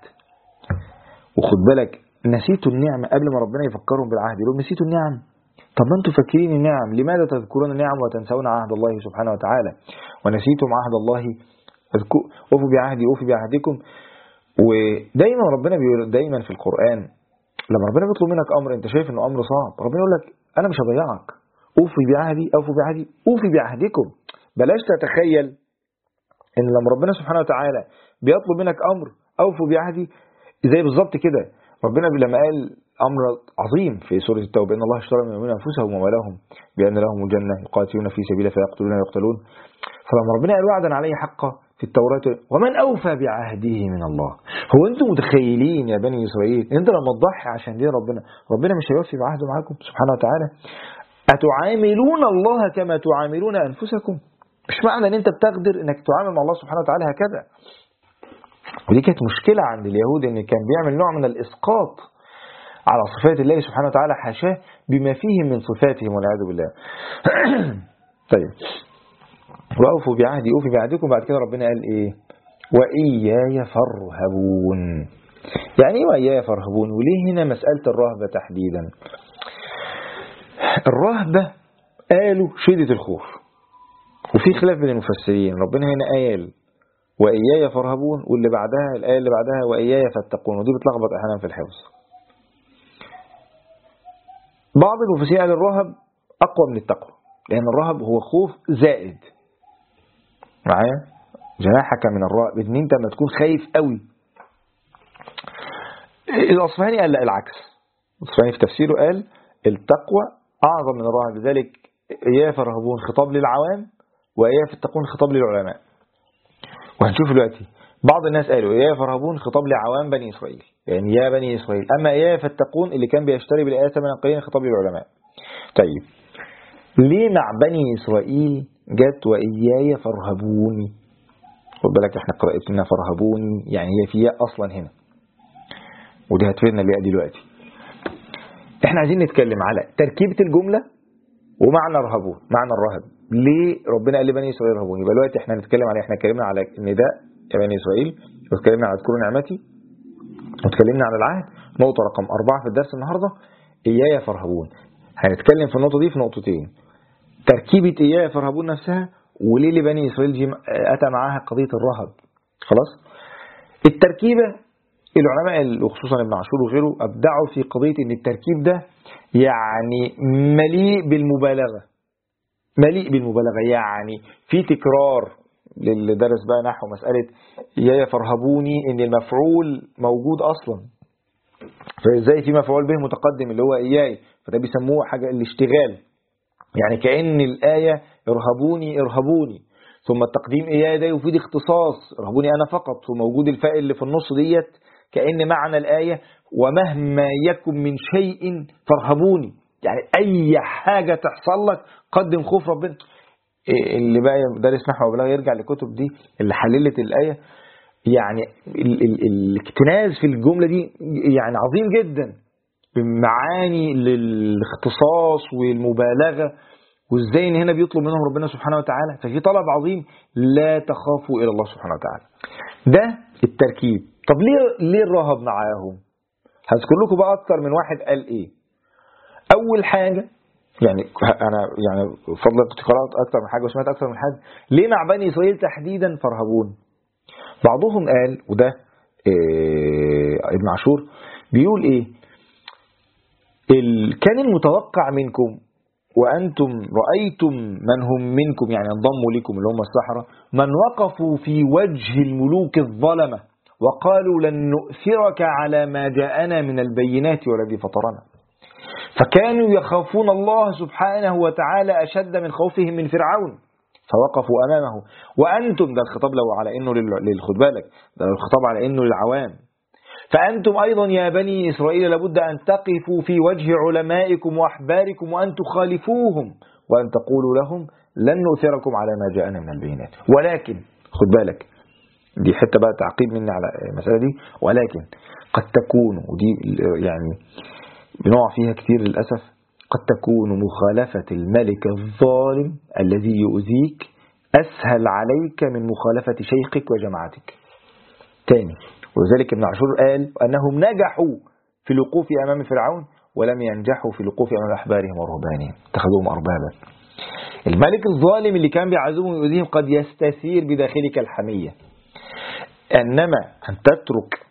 وخد بالك، نسيتوا النعمة قبل ما ربنا يفكرهم بالعهد، يقولون نسيتوا النعم. طب ما انتم فاكرين النعم، لماذا تذكرون النعم وتنسون عهد الله سبحانه وتعالى؟ ونسيتم عهد الله أوفوا بعهدي أوفي بعهدكم. ودايما ربنا بيقول دايما في القرآن لما ربنا بيطلب منك أمر انت شايف انه أمر صعب، ربنا يقول لك أنا مش هضيعك، أوفي بعهدي أوفوا بعهدي أوفي بعهدكم. بلاش تتخيل ان لما ربنا سبحانه وتعالى بيطلب منك أمر أوفوا بعهدي زي بالظبط كده. ربنا لما قال أمر عظيم في سورة التوبة إن الله اشترى من المؤمنين أنفسهم وأموالهم بأن لهم الجنة يقاتلون في سبيله فيقتلون ويقتلون. فلما ربنا قال وعدا عليه حقا في التوراة ومن أوفى بعهده من الله. هو أنتم متخيلين يا بني إسرائيل أنت لما تضحي عشان دين ربنا مش هيوفي بعهده معاكم سبحانه وتعالى؟ أتعاملون الله كما تعاملون أنفسكم؟ مش معنى أن أنت بتقدر أنك تعامل مع الله سبحانه وتعالى هكذا. ودي كانت مشكلة عند اليهود، أن كان بيعمل نوع من الإسقاط على صفات الله سبحانه وتعالى حاشاه بما فيه من صفاتهم والعياذ بالله. طيب، وأوفوا بعهدي أوفي بعهدكم. بعد كده ربنا قال إيه؟ وإياي فارهبون. يعني إيه وإياي فارهبون؟ وليه هنا مسألة الرهبة تحديدا؟ الرهبة قالوا شدة الخوف، وفي خلاف بين المفسرين. ربنا هنا قال وإياي فارهبون، واللي بعدها الآية اللي بعدها وإياي فاتقون، ودي بتلخبط أحيانا في الحفظ. بعض المفسرين قال الرهب أقوى من التقوى، لأن الرهب هو خوف زائد معايا، جناحك من الرهب، ان انت ما تكون خايف قوي. الأصفهاني قال لا، العكس. الأصفهاني في تفسيره قال التقوى أعظم من الرهب، لذلك إياي فارهبون خطاب للعوام وإياي فاتقون خطاب للعلماء. وهنشوف دلوقتي بعض الناس قالوا إياي فارهبون خطاب لعوام بني إسرائيل، يعني يا بني إسرائيل، أما إياي فاتقون اللي كان بيشتري بالآيات ثمنا قليلا خطاب للعلماء. طيب، ليه مع بني إسرائيل جت وإياي فارهبوني؟ خد بالك احنا قراءتنا فارهبوني يعني هي في ياء أصلا هنا، ودي هتفيدنا الياء دلوقتي. احنا عايزين نتكلم على تركيبة الجملة ومعنى ارهبون، معنى الرهب. ليه ربنا قال لبني إسرائيل ارهبوني؟ يبقى دلوقتي احنا هنتكلم على، احنا اتكلمنا على النداء يا بني إسرائيل، واتكلمنا على اذكروا نعمتي، واتكلمنا على العهد. نقطة رقم 4 في الدرس النهاردة إياي فارهبون. هنتكلم في النقطة دي في نقطتين: تركيبة إياي فارهبون نفسها، وليه لبني إسرائيل أتى معاها قضية الرهب. خلاص، التركيبة العلماء وخصوصا ابن عاشور وغيره أبدعوا في قضية إن التركيب ده يعني مليء بالمبالغة، مليء بالمبالغة، يعني في تكرار. للي درس بقى نحو مسألة إياي فارهبوني إن المفعول موجود أصلا، فإزاي في مفعول به متقدم اللي هو إياي، فده بيسموه حاجة الاشتغال، يعني كأن الآية ارهبوني ارهبوني، ثم التقديم إياي ده يفيد اختصاص ارهبوني أنا فقط، وموجود الفاء اللي في النص ديت كأن معنى الآية ومهما يكن من شيء فارهبوني، يعني أي حاجة تحصل لك قدم خوف ربنا. اللي بقى دارس نحو وبلاغه يرجع لكتب دي اللي حللت الآية، يعني الاكتناز في الجملة دي يعني عظيم جدا، معاني للاختصاص والمبالغة، وازاي ان هنا بيطلب منهم ربنا سبحانه وتعالى، ففي طلب عظيم لا تخافوا الى الله سبحانه وتعالى. ده التركيب. طب ليه الرهب معاهم؟ هذكر لكم بقى أكتر من واحد قال إيه. أول حاجة يعني أنا يعني بفضل كنت قرأت أكتر من حاجة وسمعت أكتر من حاجة، ليه مع بني إسرائيل تحديدا فرهبون؟ بعضهم قال، وده ابن عاشور بيقول إيه، كان المتوقع منكم وأنتم رأيتم من هم منكم يعني انضموا لكم اللي هم السحرة، من وقفوا في وجه الملوك الظلمة وقالوا لن نؤثرك على ما جاءنا من البينات والذي فطرنا، فكانوا يخافون الله سبحانه وتعالى أشد من خوفهم من فرعون فوقفوا أمامه. وأنتم، ده الخطاب لو على إنه خد بالك ده الخطاب على إنه للعوام، فأنتم أيضا يا بني إسرائيل لابد أن تقفوا في وجه علمائكم وأحباركم وأن تخالفوهم وأن تقولوا لهم لن نؤثركم على ما جاءنا من البينات، ولكن خد بالك دي حتة بقى تعقيب مني على المسألة دي، ولكن قد تكون، ودي يعني بنوع فيها كتير للأسف، قد تكون مخالفة الملك الظالم الذي يؤذيك أسهل عليك من مخالفة شيخك وجماعتك. تاني، وذلك ابن عاشور قال أنهم نجحوا في الوقوف أمام فرعون ولم ينجحوا في الوقوف أمام أحبارهم ورهبانهم، اتخذوهم أربابا. الملك الظالم اللي كان بيعذبهم ويؤذيهم قد يستثير بداخلك الحمية، إنما أن تترك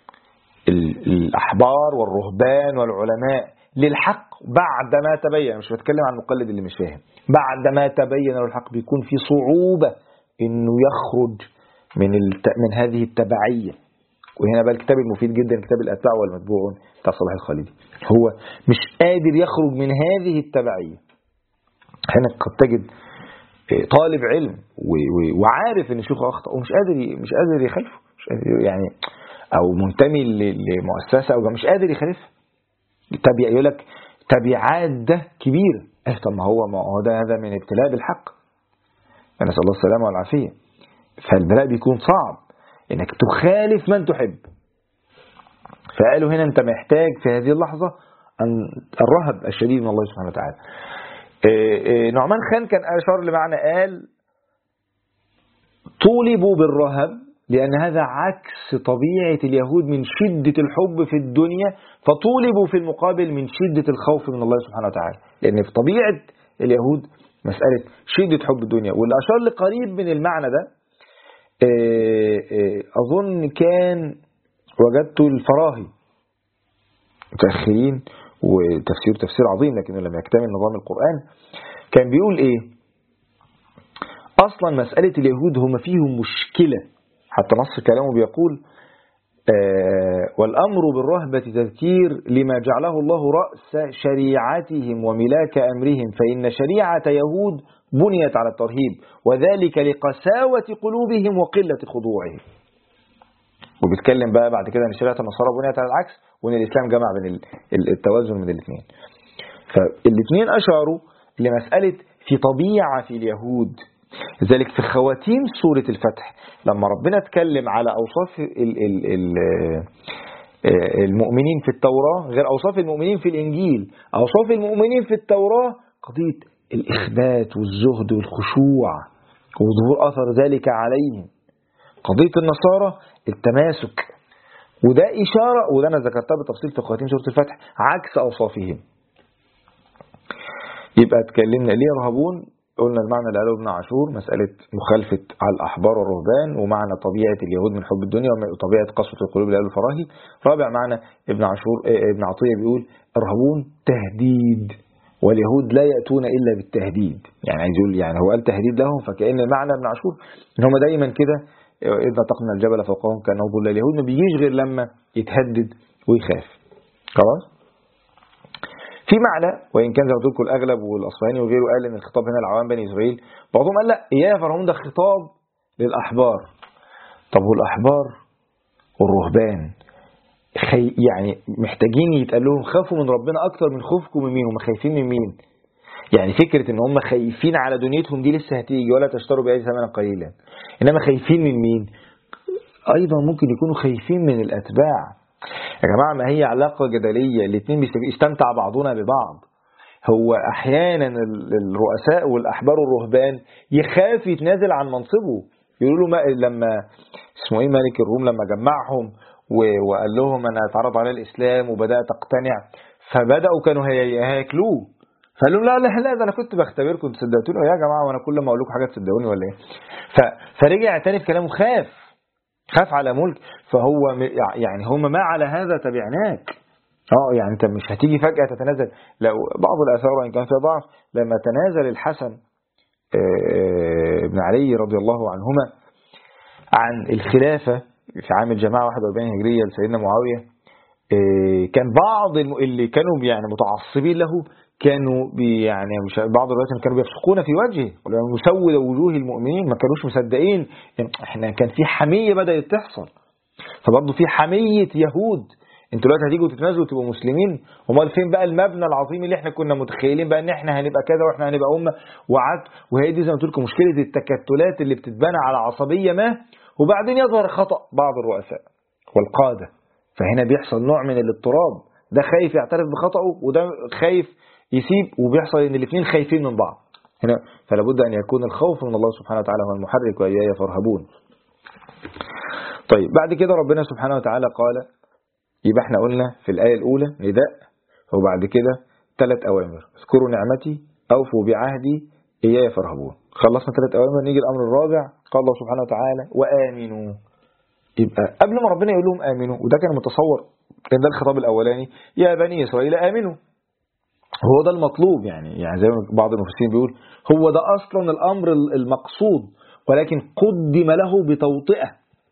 الأحبار والرهبان والعلماء للحق بعد ما تبين، مش بتكلم عن المقلد اللي مش فاهم، بعد ما تبين له الحق بيكون في صعوبة إنه يخرج من هذه التبعية. وهنا بقى الكتاب المفيد جدا كتاب الأتباع والمتبوعون بتاع صلاح الخالدي، هو مش قادر يخرج من هذه التبعية. هنا قد تجد طالب علم وعارف ان شيخه اخطأ ومش قادر يخالفه، مش قادر يعني، او منتمي لمؤسسة او مش قادر يخالفها، يقول لك تبعات ده كبيرة. طب ما هو ده هذا من ابتلاء بالحق، نسأل الله السلامة والعافية. فالبلاء بيكون صعب انك تخالف من تحب. فقالوا هنا انت محتاج في هذه اللحظة الرهب الشديد من الله سبحانه وتعالى. نعمان خان كان أشار لمعنى، قال طولبوا بالرهب لأن هذا عكس طبيعة اليهود من شدة الحب في الدنيا، فطولبوا في المقابل من شدة الخوف من الله سبحانه وتعالى، لأن في طبيعة اليهود مسألة شدة حب الدنيا. واللي أشار لقريب من المعنى ده أظن كان وجدت الفراهي متأخرين تفسير عظيم لكنه لم يكتمل نظام القرآن، كان بيقول ايه، اصلا مسألة اليهود هم فيهم مشكلة، حتى نص كلامه بيقول والامر بالرهبة تذكير لما جعله الله رأس شريعتهم وملاك امرهم، فان شريعة يهود بنيت على الترهيب وذلك لقساوة قلوبهم وقلة خضوعهم. وبيتكلم بقى بعد كده ان شريعة النصارى بنيت على العكس وان الاسلام جمع بين التوازن من الاثنين. فالاثنين اشاروا لمسألة في طبيعة في اليهود. لذلك في خواتيم سورة الفتح لما ربنا اتكلم على اوصاف المؤمنين في التوراة غير اوصاف المؤمنين في الانجيل، اوصاف المؤمنين في التوراة قضية الاخبات والزهد والخشوع وظهور اثر ذلك عليهم، قضية النصارى التماسك. وده إشارة، وده أنا ذكرتها بالتفصيل في خواتيم سورة الفتح، عكس أوصافهم. يبقى اتكلمنا ليه يرهبون، قلنا المعنى اللي قاله ابن عاشور مسألة مخالفة على الأحبار والرهبان، ومعنى طبيعة اليهود من حب الدنيا وطبيعة قسوة القلوب اللي قاله الفراهي. رابع معنى ابن عطية بيقول الرهبون تهديد، واليهود لا يأتون إلا بالتهديد، يعني عايز يقول يعني هو قال تهديد لهم، فكأن معنى ابن عاشور إن هم دايما كده إذا نطقنا الجبل فوقهم كأنه ظل. اليهود ما بيجيش غير لما يتهدد ويخاف. خلاص. في معنى وإن كان زي ما قلت لكم الأغلب والأصفهاني وغيره قال إن الخطاب هنا لعوام بني إسرائيل، بعضهم قال لا يا فرعون ده خطاب للأحبار. طب والأحبار والرهبان يعني محتاجين يتقال لهم خافوا من ربنا أكتر من خوفكم من مين؟ هم خايفين من مين؟ يعني فكرة ان هم خايفين على دنيتهم دي لسه هتيجي، ولا تشتروا بأي ثمنا قليلا، انما خايفين من مين؟ ايضا ممكن يكونوا خايفين من الاتباع. يا جماعة ما هي علاقة جدلية، الاثنين بيستمتع بعضنا ببعض. هو احيانا الرؤساء والاحبار والرهبان يخاف يتنازل عن منصبه، يقولوا له لما اسمه ايه ملك الروم لما جمعهم وقال لهم انا اتعرض على الاسلام وبدات اقتنع، فبداوا كانوا هياكلوه، فقال لهم لا لا لا ده انا كنت بختبركم تصدقوني يا جماعه، وانا كل ما اقول لكم حاجه تصدقوني ولا ايه؟ فرجع تاني في كلامه، خاف على ملك. فهو يعني هم ما على هذا تبعناك. يعني انت مش هتيجي فجأة تتنازل. لو بعض الآثار وإن كان فيها ضعف، لما تنازل الحسن ابن علي رضي الله عنهما عن الخلافة في عام الجماعة 41 هجرية لسيدنا معاوية، كان بعض اللي كانوا يعني متعصبين له كانوا يعني مش بعض الوقت كانوا بيفسقون في وجهه ويسود وجوه المؤمنين، ما كانوش مصدقين. يعني احنا كان في حمية بدأت تحصل، فبرضه في حمية يهود. انتوا دلوقتي هتيجوا تتنازلوا وتبقوا مسلمين، امال فين بقى المبنى العظيم اللي احنا كنا متخيلين بقى ان احنا هنبقى كذا واحنا هنبقى امه وهي دي زي ما قلت لكم مشكله التكتلات اللي بتتبنى على عصبيه ما، وبعدين يظهر خطأ بعض الرؤساء والقاده، فهنا بيحصل نوع من الاضطراب، ده خايف يعترف بخطأه وده خايف يسيب، وبيحصل ان الاثنين خايفين من بعض هنا. فلا بد ان يكون الخوف من الله سبحانه وتعالى هو المحرك، واياي فارهبون. طيب بعد كده ربنا سبحانه وتعالى قال، يبقى احنا قلنا في الآية الأولى نداء، وبعد كده 3 أوامر: اذكروا نعمتي، أوفوا بعهدي، إياي فارهبون. خلصنا 3 أوامر، نيجي الأمر الرابع. قال الله سبحانه وتعالى وآمنوا. يبقى قبل ما ربنا يقول لهم آمنوا، وده كان متصور كان ده الخطاب الأولاني، يا بني إسرائيل آمنوا، هو ده المطلوب. يعني زي ما بعض المفسرين بيقول هو ده أصلا الأمر المقصود، ولكن قدم له بتوطئة.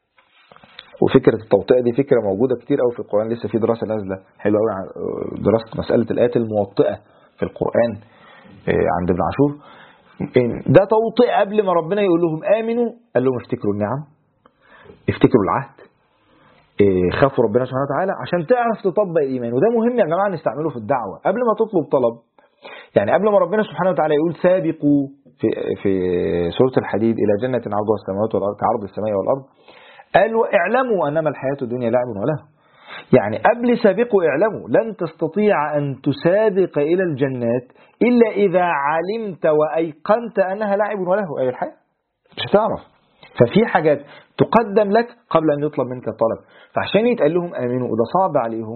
وفكرة التوطئة دي فكرة موجودة كتير قوي في القرآن، لسه في دراسة نازلة حلوة قوي عن دراسة مسألة الآيات الموطئة في القرآن عند ابن عاشور. ده توطئة قبل ما ربنا يقول لهم آمنوا، قال لهم افتكروا النعم، افتكروا العهد، خافوا ربنا سبحانه وتعالى عشان تعرف تطبق الإيمان. وده مهم يا جماعة نستعمله في الدعوة قبل ما تطلب طلب. يعني قبل ما ربنا سبحانه وتعالى يقول سابقوا في سورة الحديد إلى جنة عرضها السماوات والأرض كعرض السماء والأرض، قالوا اعلموا أنما الحياة الدنيا لعب وله. يعني قبل سابقوا اعلموا، لن تستطيع أن تسابق إلى الجنات إلا إذا علمت وأيقنت أنها لعب وله، أي الحياة مش هتعرف. ففي حاجات تقدم لك قبل أن يطلب منك الطلب. فعشان يتقال لهم آمنوا وده صعب عليهم،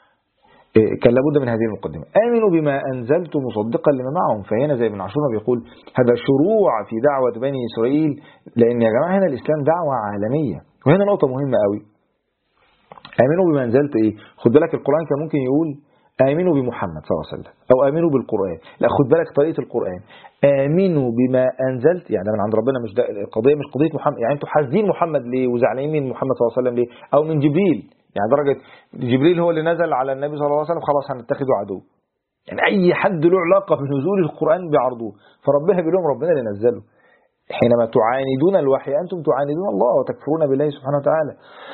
كان لابد من هذه المقدمة: آمنوا بما أنزلت مصدقا لما معهم. فهنا زي ابن عاشور بيقول هذا شروع في دعوة بني إسرائيل، لأن يا جماعة هنا الإسلام دعوة عالمية. وهنا نقطة مهمة قوي، آمنوا بما أنزلت إيه؟ خد بالك القرآن كان ممكن يقول آمنوا بمحمد صلى الله عليه وسلم أو آمنوا بالقرآن، لا خد بالك طريقة القرآن آمنوا بما أنزلت، يعني من عند ربنا، مش ده القضية، مش قضية محمد. يعني أنتوا حاسدين محمد ليه وزعلانين من محمد صلى الله عليه وسلم ليه؟ أو من جبريل، يعني درجة جبريل هو اللي نزل على النبي صلى الله عليه وسلم، خلاص هنتخذه عدو. يعني أي حد له علاقة بنزول القرآن بيعرضوه، فربنا بيقول لهم ربنا اللي نزله. حينما تعاندون الوحي أنتم تعاندون الله وتكفرون بالله سبحانه وتعالى.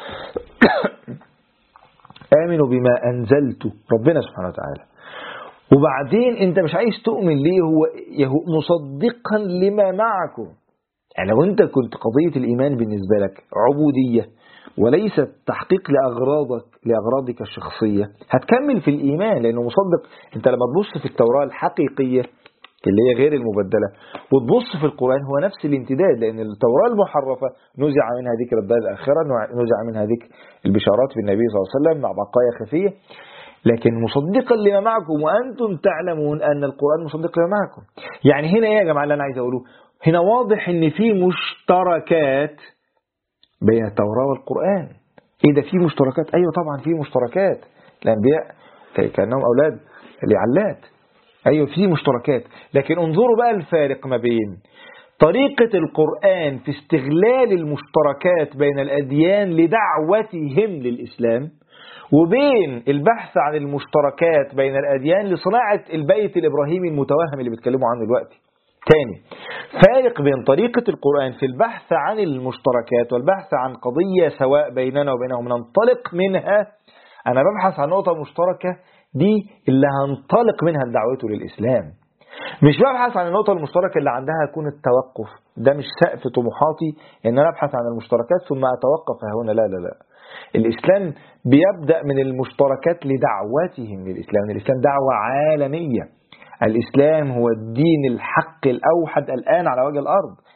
آمنوا بما أنزلت، ربنا سبحانه وتعالى. وبعدين أنت مش عايز تؤمن ليه؟ هو مصدقا لما معكم. يعني لو أنت كنت قضية الإيمان بالنسبة لك عبودية وليس تحقيق لأغراضك الشخصية، هتكمل في الإيمان لأنه مصدق. أنت لما تبص في التوراة الحقيقية اللي هي غير المبدلة وتبص في القرآن، هو نفس الامتداد، لأن التوراة المحرفة نزع منها ذكر الدار الآخرة، نزع منها ذكر البشارات بالنبي صلى الله عليه وسلم مع بقايا خفية، لكن مصدقا لما معكم وأنتم تعلمون أن القرآن مصدق لما معكم. يعني هنا يا جماعة اللي أنا عايز أقوله هنا واضح أن في مشتركات بين التوراة والقرآن. إيه ده في مشتركات؟ أيوة طبعا في مشتركات، الأنبياء كأنهم أولاد لعلات، أيوة في مشتركات، لكن انظروا بقى الفارق ما بين طريقة القرآن في استغلال المشتركات بين الأديان لدعوتهم للإسلام، وبين البحث عن المشتركات بين الأديان لصناعة البيت الإبراهيمي المتوهم اللي بيتكلموا عنه دلوقتي. تاني، فارق بين طريقة القرآن في البحث عن المشتركات والبحث عن قضية سواء بيننا وبينهم ننطلق منها. أنا ببحث عن نقطة مشتركة دي اللي هنطلق منها دعوته للإسلام، مش ببحث عن النقطة المشتركة اللي عندها يكون التوقف. ده مش سقف طموحاتي إن أنا أبحث عن المشتركات ثم أتوقف هنا، لا لا لا. الإسلام بيبدأ من المشتركات لدعوتهم للإسلام. الإسلام دعوة عالمية، الإسلام هو الدين الحق الأوحد الآن على وجه الأرض،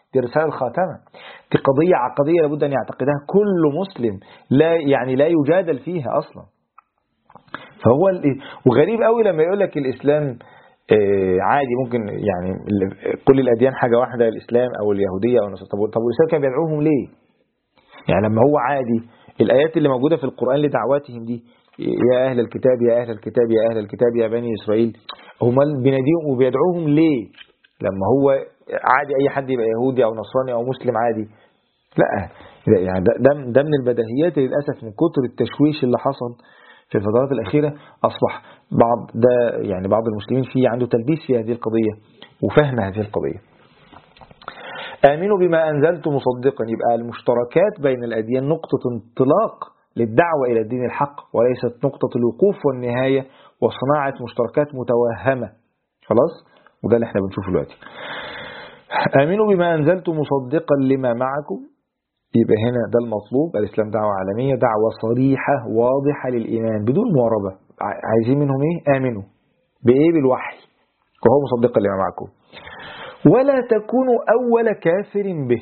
دي رسالة الخاتمة، دي قضية عقدية لابد أن يعتقدها كل مسلم، لا يجادل فيها أصلا. فهو وغريب قوي لما يقول لك الإسلام عادي، ممكن يعني كل الأديان حاجة واحدة، الإسلام أو اليهودية أو النصارى. طب والإسلام كان بيدعوهم ليه؟ يعني لما هو عادي، الآيات اللي موجودة في القرآن لدعواتهم دي، يا أهل الكتاب يا أهل الكتاب يا أهل الكتاب يا بني إسرائيل، هم بيناديهم وبيدعوهم ليه؟ لما هو عادي أي حد يبقى يهودي أو نصراني أو مسلم عادي. لا يعني ده من البديهيات للأسف، من كتر التشويش اللي حصل في الفترات الأخيرة أصبح بعض المسلمين فيه عنده تلبيس في هذه القضية وفهم هذه القضية. آمنوا بما أنزلت مصدقا، يبقى المشتركات بين الأديان نقطة انطلاق للدعوة إلى الدين الحق، وليست نقطة الوقوف والنهاية وصناعة مشتركات متوهمة. خلاص، وده اللي احنا بنشوفه دلوقتي. آمنوا بما أنزلت مصدقا لما معكم، يبقى هنا ده المطلوب. الإسلام دعوة عالمية، دعوة صريحة واضحة للإيمان بدون مواربة. عايزين منهم إيه؟ آمنوا بإيه؟ بالوحي، وهو مصدقا لما معكم، ولا تكونوا أول كافر به.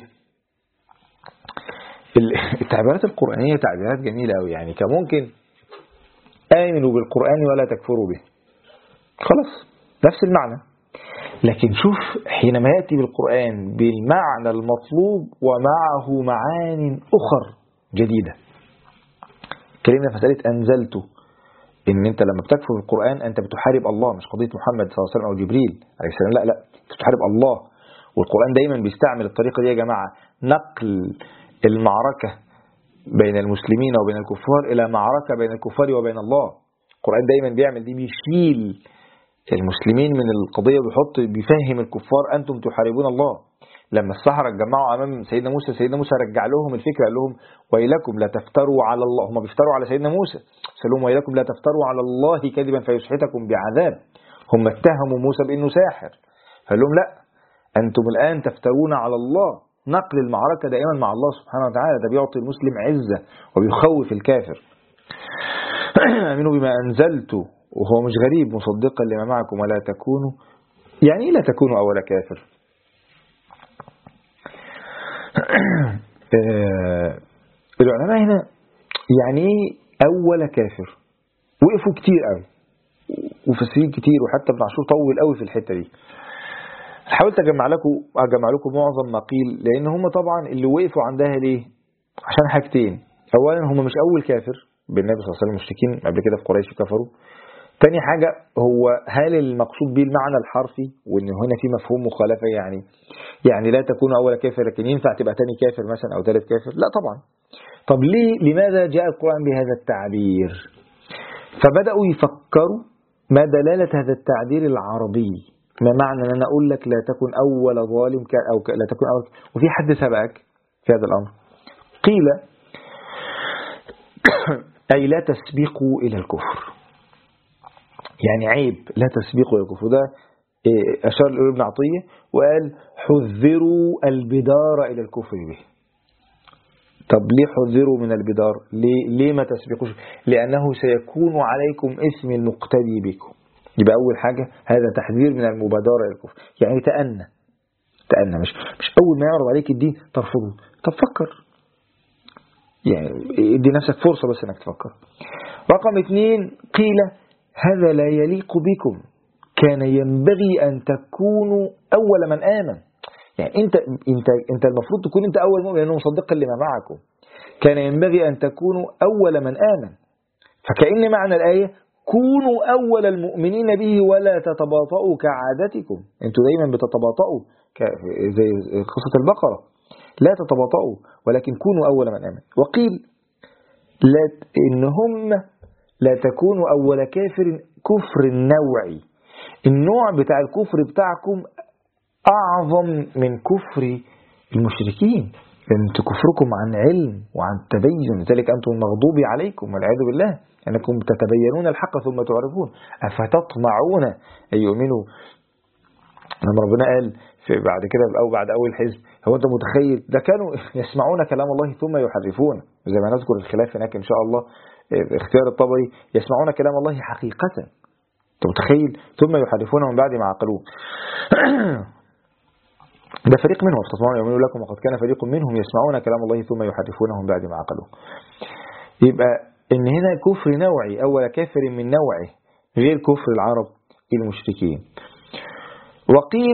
التعبيرات القرآنية تعبيرات جميلة أوي، يعني كان ممكن آمنوا بالقرآن ولا تكفروا به، خلاص نفس المعنى. لكن شوف حينما يأتي بالقرآن بالمعنى المطلوب ومعه معان أخر جديدة. كلمة مسألة أنزلته، إن أنت لما بتكفر بالقرآن أنت بتحارب الله، مش قضية محمد صلى الله عليه وسلم أو جبريل عليه السلام، لا أنت بتحارب الله. والقرآن دايما بيستعمل الطريقة دي يا جماعة، نقل المعركة بين المسلمين وبين الكفار إلى معركة بين الكفار وبين الله. القرآن دايما بيعمل دي، بيشيل المسلمين من القضية، بيفهم الكفار أنتم تحاربون الله. لما السحرة اتجمعوا أمام سيدنا موسى رجع لهم الفكرة، قال لهم ويلكم لا تفتروا على الله. هم بيفتروا على سيدنا موسى، قال لهم ويلكم لا تفتروا على الله كذبا فيسحتكم بعذاب. هم اتهموا موسى بأنه ساحر، قال لهم لا، أنتم الآن تفترون على الله. نقل المعركة دائما مع الله سبحانه وتعالى، ده بيعطي المسلم عزة وبيخوف الكافر. آمنوا بما أنزلت، وهو مش غريب، مصدقا لما معكم ولا تكونوا، يعني لا تكونوا أول كافر. العلماء هنا يعني ايه أول كافر؟ وقفوا كتير قوي وفسرين كتير، وحتى ابن عاشور طول قوي في الحتة دي. حاولت أجمع لكم معظم ما قيل، لأن هم طبعا اللي وقفوا عندها ليه؟ عشان حاجتين. أولا هم مش أول كافر بالنبي صلى الله عليه وسلم، المشركين قبل كده في قريش كفروا. تاني حاجة، هو هل المقصود به المعنى الحرفي، وإن هنا في مفهوم مخالفة، يعني لا تكون أول كافر لكن ينفع تبقى تاني كافر مثلا أو ثالث كافر؟ لا طبعا. طب لماذا جاء القرآن بهذا التعبير؟ فبدأوا يفكروا ما دلالة هذا التعبير العربي، ما معنى أن أنا أقول لك لا تكن أول ظالم أو لا تكن أول، وفي حد سبقك في هذا الأمر. قيل أي لا تسبقوا إلى الكفر، يعني عيب لا تسبقوا إلى الكفر. ده أشار إلى ابن عطية وقال حذروا البدار إلى الكفر به. طب ليه حذروا من البدار؟ ليه ما تسبقوش؟ لأنه سيكون عليكم اسم المقتدي بكم. يبقى أول حاجة هذا تحذير من المبادرة إلى الكفر، يعني تأنى، مش أول ما يعرض عليك الدين ترفضه. طب فكر، يعني ادي نفسك فرصة بس انك تفكر. رقم 2، قيل هذا لا يليق بكم، كان ينبغي أن تكونوا أول من آمن. يعني انت المفروض تكون انت أول مؤمن، لأنه مصدقا لما معكم. كان ينبغي أن تكونوا أول من آمن. فكأن معنى الآية كونوا أول المؤمنين به ولا تتباطؤوا كعادتكم. انتوا دايما بتتباطؤوا زي قصة البقرة، لا تتباطؤوا ولكن كونوا أول من آمن. وقيل إنهم لا تكونوا أول كفر النوعي. النوع بتاع الكفر بتاعكم أعظم من كفر المشركين، أنتم كفركم عن علم وعن تبين، لذلك أنتم المغضوب عليكم والعياذ بالله، أنكم تتبينون الحق ثم تعرفون. أفتطمعون أن يؤمنوا؟ لما ربنا قال بعد كده أو بعد أول حزب، هو أنت متخيل ده كانوا يسمعون كلام الله ثم يحرفون، زي ما نذكر الخلاف هناك إن شاء الله اختيار الطبري، يسمعون كلام الله حقيقة، أنت متخيل؟ ثم يحرفونه من بعد ما عقلوه. ده فريق منهم فتسمعون يؤمنون لكم وقد كان فريق منهم يسمعون كلام الله ثم يحرفونه من بعد ما عقلوه. يبقى إن هنا كفر نوعي، أول كافر من نوعه غير كفر العرب المشركين. وقيل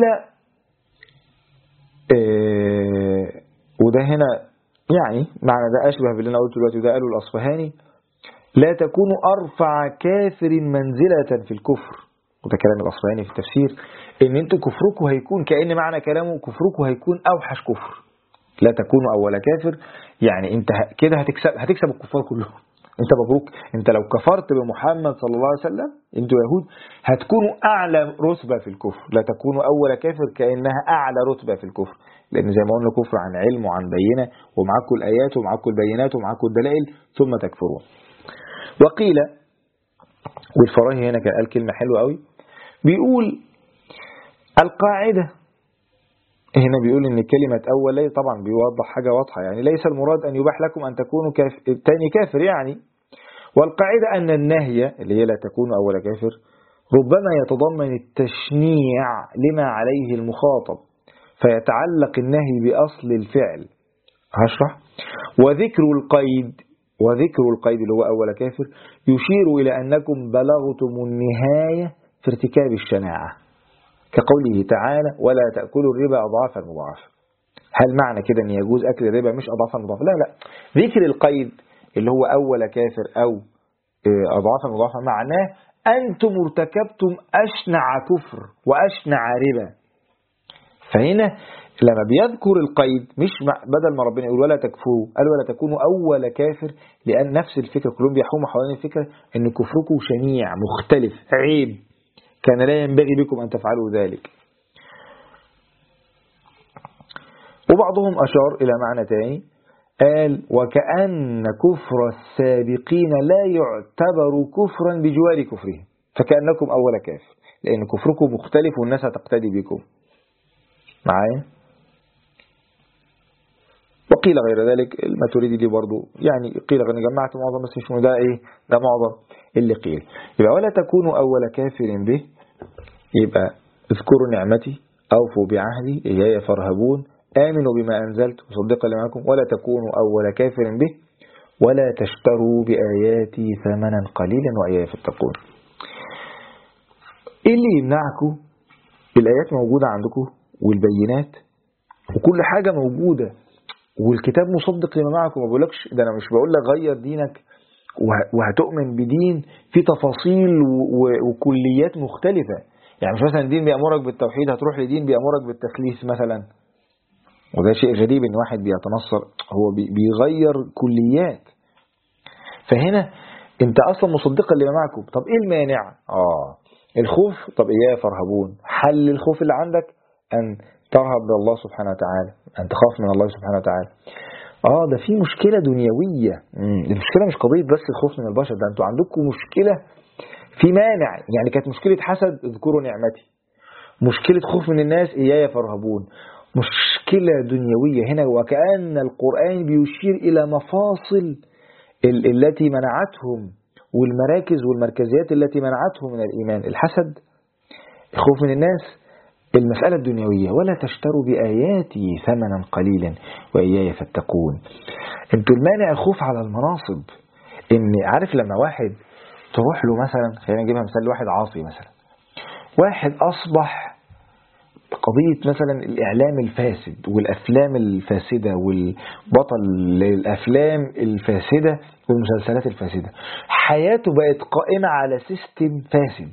وده هنا يعني معنى ده أشبه باللي أنا قلته دلوقتي، وده قاله الأصفهاني: لا تكون أرفع كافر منزلة في الكفر. وده كلام الأصفهاني في التفسير، إن أنتوا كفركم هيكون كأن معنى كلامه كفركم هيكون أوحش كفر. لا تكونوا أول كافر يعني أنت كده هتكسب الكفار كلهم. أنت مبروك، أنت لو كفرت بمحمد صلى الله عليه وسلم أنتوا يهود هتكونوا أعلى رتبة في الكفر. لا تكونوا أول كافر كأنها أعلى رتبة في الكفر، لأن زي ما قلنا كفر عن علم وعن بينة، ومعاكم الآيات ومعاكم البينات ومعاكم الدلائل ثم تكفرون. وقيل، والفراهي هنا كان قال كلمة حلوة قوي، بيقول القاعدة هنا، بيقول ان كلمة اول ليس، طبعا بيوضح حاجة واضحة يعني ليس المراد ان يباح لكم ان تكونوا تاني كافر يعني. والقاعدة ان النهي اللي هي لا تكونوا اول كافر ربما يتضمن التشنيع لما عليه المخاطب، فيتعلق النهي بأصل الفعل. هشرح. وذكر القيد اللي هو أول كافر يشير إلى أنكم بلغتم النهاية في ارتكاب الشناعة، كقوله تعالى: ولا تأكلوا الربا أضعافا مضاعفة. هل معنى كده أن يجوز أكل الربا مش أضعافا مضاعفة؟ لا، ذكر القيد اللي هو أول كافر أو أضعافا مضاعفة معناه أنتم ارتكبتم أشنع كفر وأشنع ربا. فهنا لما بيذكر القيد مش بدل ما ربنا يقول ولا تكفروا قال ولا تكونوا أول كافر، لأن نفس الفكرة كلهم بيحوموا حوالين الفكرة أن كفركم شنيع مختلف عيب، كان لا ينبغي بكم أن تفعلوا ذلك. وبعضهم أشار إلى معنى تاني، قال وكأن كفر السابقين لا يعتبر كفرا بجوار كفرهم، فكأنكم أول كافر لأن كفركم مختلف والناس هتقتدي بكم. معايا؟ وقيل غير ذلك. الماتريدي دي برضو يعني قيل غير، جمعت معظم بس مش ده ايه، ده معظم اللي قيل. يبقى ولا تكونوا أول كافر به، يبقى اذكروا نعمتي أوفوا بعهدي إياي فارهبون آمنوا بما أنزلت وصدقوا لما معكم ولا تكونوا أول كافر به ولا تشتروا بآياتي ثمنا قليلا وإياي فاتقون. إيه اللي يمنعكم؟ الآيات موجودة عندكم والبينات وكل حاجة موجودة والكتاب مصدق لما معكم. ما بقولكش ده، أنا مش بقول لك غير دينك وهتؤمن بدين في تفاصيل وكليات مختلفة. يعني مش مثلا دين بيأمرك بالتوحيد هتروح لدين بيأمرك بالتثليث مثلا، وده شيء غريب ان واحد بيتنصر هو بيغير كليات. فهنا انت اصلا مصدقا لما معكم. طب ايه المانع؟ الخوف. طب اياه فارهبون، حل الخوف اللي عندك ان ترهب بالله سبحانه وتعالى، ان تخاف من الله سبحانه وتعالى. ده في مشكلة دنيوية. المشكلة مش قضية بس الخوف من البشر، ده انتوا عندكم مشكلة في مانع. يعني كانت مشكلة حسد اذكروا نعمتي، مشكلة خوف من الناس إياي فارهبون، مشكلة دنيوية هنا. وكأن القرآن بيشير إلى مفاصل التي منعتهم والمراكز والمركزيات التي منعتهم من الإيمان: الحسد، الخوف من الناس، المسألة الدنيوية. ولا تشتروا بآياتي ثمنا قليلا وإياي فاتقون. انتوا المانع الخوف على المناصب. ان عارف لما واحد تروح له مثلا، خلينا نجيبها مثال، واحد عاصي مثلا، واحد أصبح قضية مثلا الإعلام الفاسد والأفلام الفاسدة والبطل للأفلام الفاسدة والمسلسلات الفاسدة، حياته بقت قائمة على سيستم فاسد،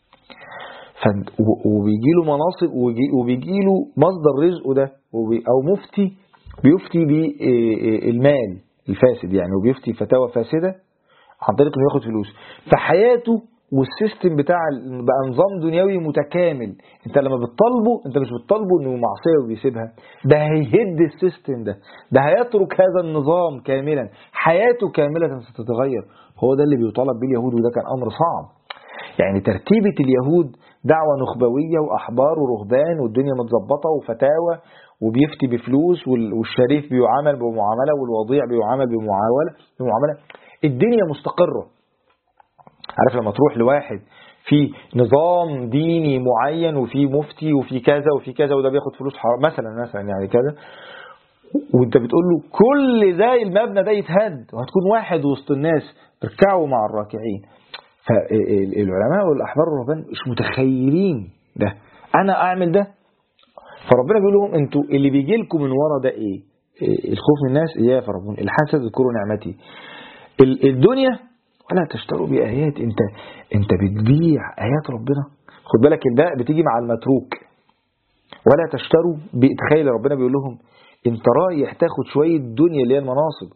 وبيجيله مناصب وبيجيله مصدر رزقه ده، أو مفتي بيفتي بالمال الفاسد يعني، وبيفتي فتاوى فاسدة عن طريق انه ياخد فلوس. فحياته والسيستم بتاع بقى نظام دنيوي متكامل. انت لما بتطالبه انت مش بتطالبه انه معصيه وبيسيبها، ده هيهد السيستم ده هيترك هذا النظام كاملا، حياته كاملة ستتغير. هو ده اللي بيطالب به اليهود، وده كان امر صعب. يعني ترتيبة اليهود دعوة نخبوية وأحبار ورهبان والدنيا متظبطة وفتاوى وبيفتي بفلوس، والشريف بيعامل بمعاملة والوضيع بيعامل بمعاملة. الدنيا مستقرة. عارف لما تروح لواحد في نظام ديني معين وفي مفتي وفي كذا وفي كذا وده بياخد فلوس حرام مثلا يعني كذا، وانت بتقول له كل ده المبنى ده يتهد وهتكون واحد وسط الناس، اركعوا مع الراكعين. فالعلماء والأحبار والرهبان مش متخيلين ده، أنا أعمل ده. فربنا بيقول لهم انتوا اللي بيجي لكم من ورا ده ايه؟ الخوف من الناس إياه فربون، الحسد اذكروا نعمتي. الدنيا ولا تشتروا بآيات، انت بتبيع آيات ربنا. خد بالك الباء بتيجي مع المتروك، ولا تشتروا. تخيل ربنا بيقول لهم انت رايح تاخد شوية دنيا اللي هي المناصب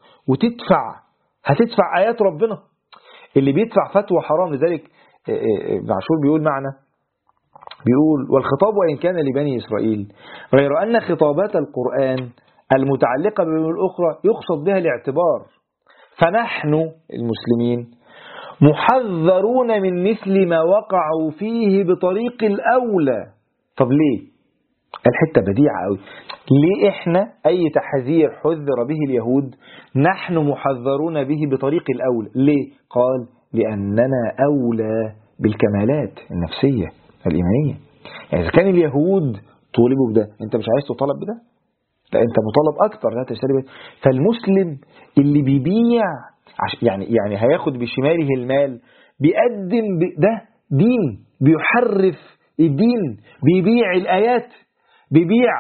هتدفع آيات ربنا. اللي بيدفع فتوى حرام. لذلك ابن عاشور بيقول معنا، بيقول والخطاب وإن كان لبني إسرائيل غير أن خطابات القرآن المتعلقة بالأخرى يقصد بها الاعتبار، فنحن المسلمين محذرون من مثل ما وقعوا فيه بطريق الأولى. طب ليه؟ الحتة بديعة قوي. ليه إحنا أي تحذير حذر به اليهود نحن محذرون به بطريق الأولى؟ ليه؟ قال لأننا أولى بالكمالات النفسية الإيمانية. يعني إذا كان اليهود طولبوا بده، أنت مش عايز تطالب بده؟ لا، أنت مطالب أكتر، لا تشتري بده. فالمسلم اللي بيبيع يعني هياخد بشماله المال، بيقدم ده دين، بيحرف الدين، بيبيع الآيات، بيبيع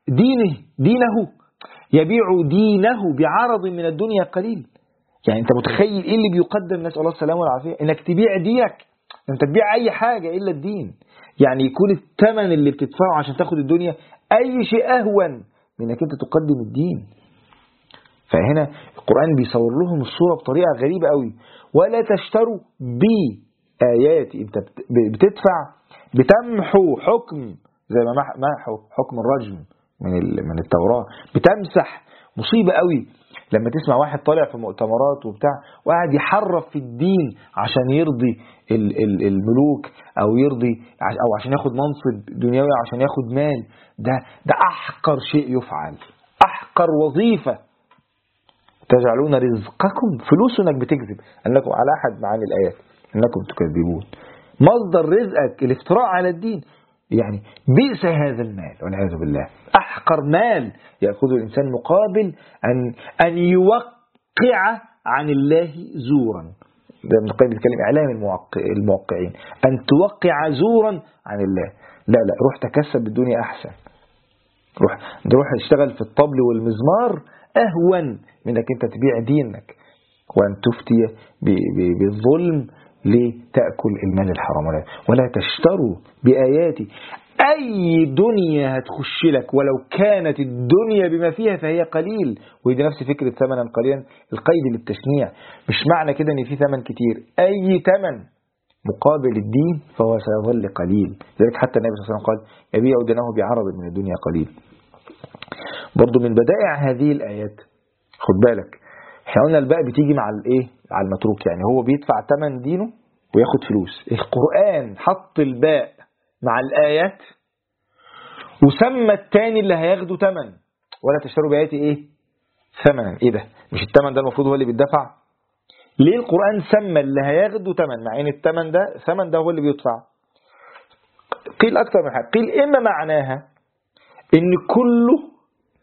دينه يبيع دينه بعرض من الدنيا قليل. يعني انت متخيل ايه اللي بيقدم، نسأل الله السلامة والعافية، انك تبيع دينك. انت تبيع اي حاجة الا الدين. يعني يكون الثمن اللي بتدفعه عشان تاخد الدنيا اي شيء اهون من انك انت تقدم الدين. فهنا القرآن بيصور لهم الصورة بطريقة غريبة قوي. ولا تشتروا بآياتي، انت بتدفع، بتمحو حكم زي ما محو حكم الرجم من التوراة، بتمسح. مصيبة قوي لما تسمع واحد طالع في مؤتمرات وبتاع وقاعد يحرف في الدين عشان يرضي الملوك او يرضي او عشان ياخد منصب دنيوي، عشان ياخد مال. ده احقر شيء يفعل، احقر وظيفة. تجعلون رزقكم فلوس، انك بتكذب، انكم على احد معاني الايات انكم تكذبون. مصدر رزقك الافتراء على الدين. يعني بئس هذا المال والعياذ بالله، أحقر مال يأخذه الإنسان مقابل أن يوقع عن الله زورا. ده من قبل الكلمة إعلام الموقعين، أن توقع زورا عن الله. لا روح تكسب الدنيا أحسن، روح اشتغل في الطبل والمزمار أهون من أنك أنت تبيع دينك وأن تفتي بالظلم لتأكل المال الحرام. ولا تشتروا بآياتي. أي دنيا هتخش لك ولو كانت الدنيا بما فيها فهي قليل، ودي نفس فكرة ثمنا قليلا، القيد للتشنيع. مش معنى كده ان في ثمن كتير، أي ثمن مقابل الدين فهو سيظل قليل. لذلك حتى النبي صلى الله عليه وسلم قال يبيع دينه بعرض من الدنيا قليل. برضو من بدائع هذه الآيات، خد بالك احنا قلنا الباء بتيجي مع الايه، على المتروك. يعني هو بيدفع ثمن دينه وياخد فلوس. القرآن حط الباء مع الآيات وسمى التاني اللي هياخده ثمن. ولا تشتروا بآياتي ايه؟ ثمنا. ايه ده؟ مش الثمن ده المفروض هو اللي بيدفع؟ ليه القرآن سمى اللي هياخده ثمن مع ان الثمن ده ثمن ده هو اللي بيدفع؟ قيل اكثر من حاجة. قيل اما معناها ان كله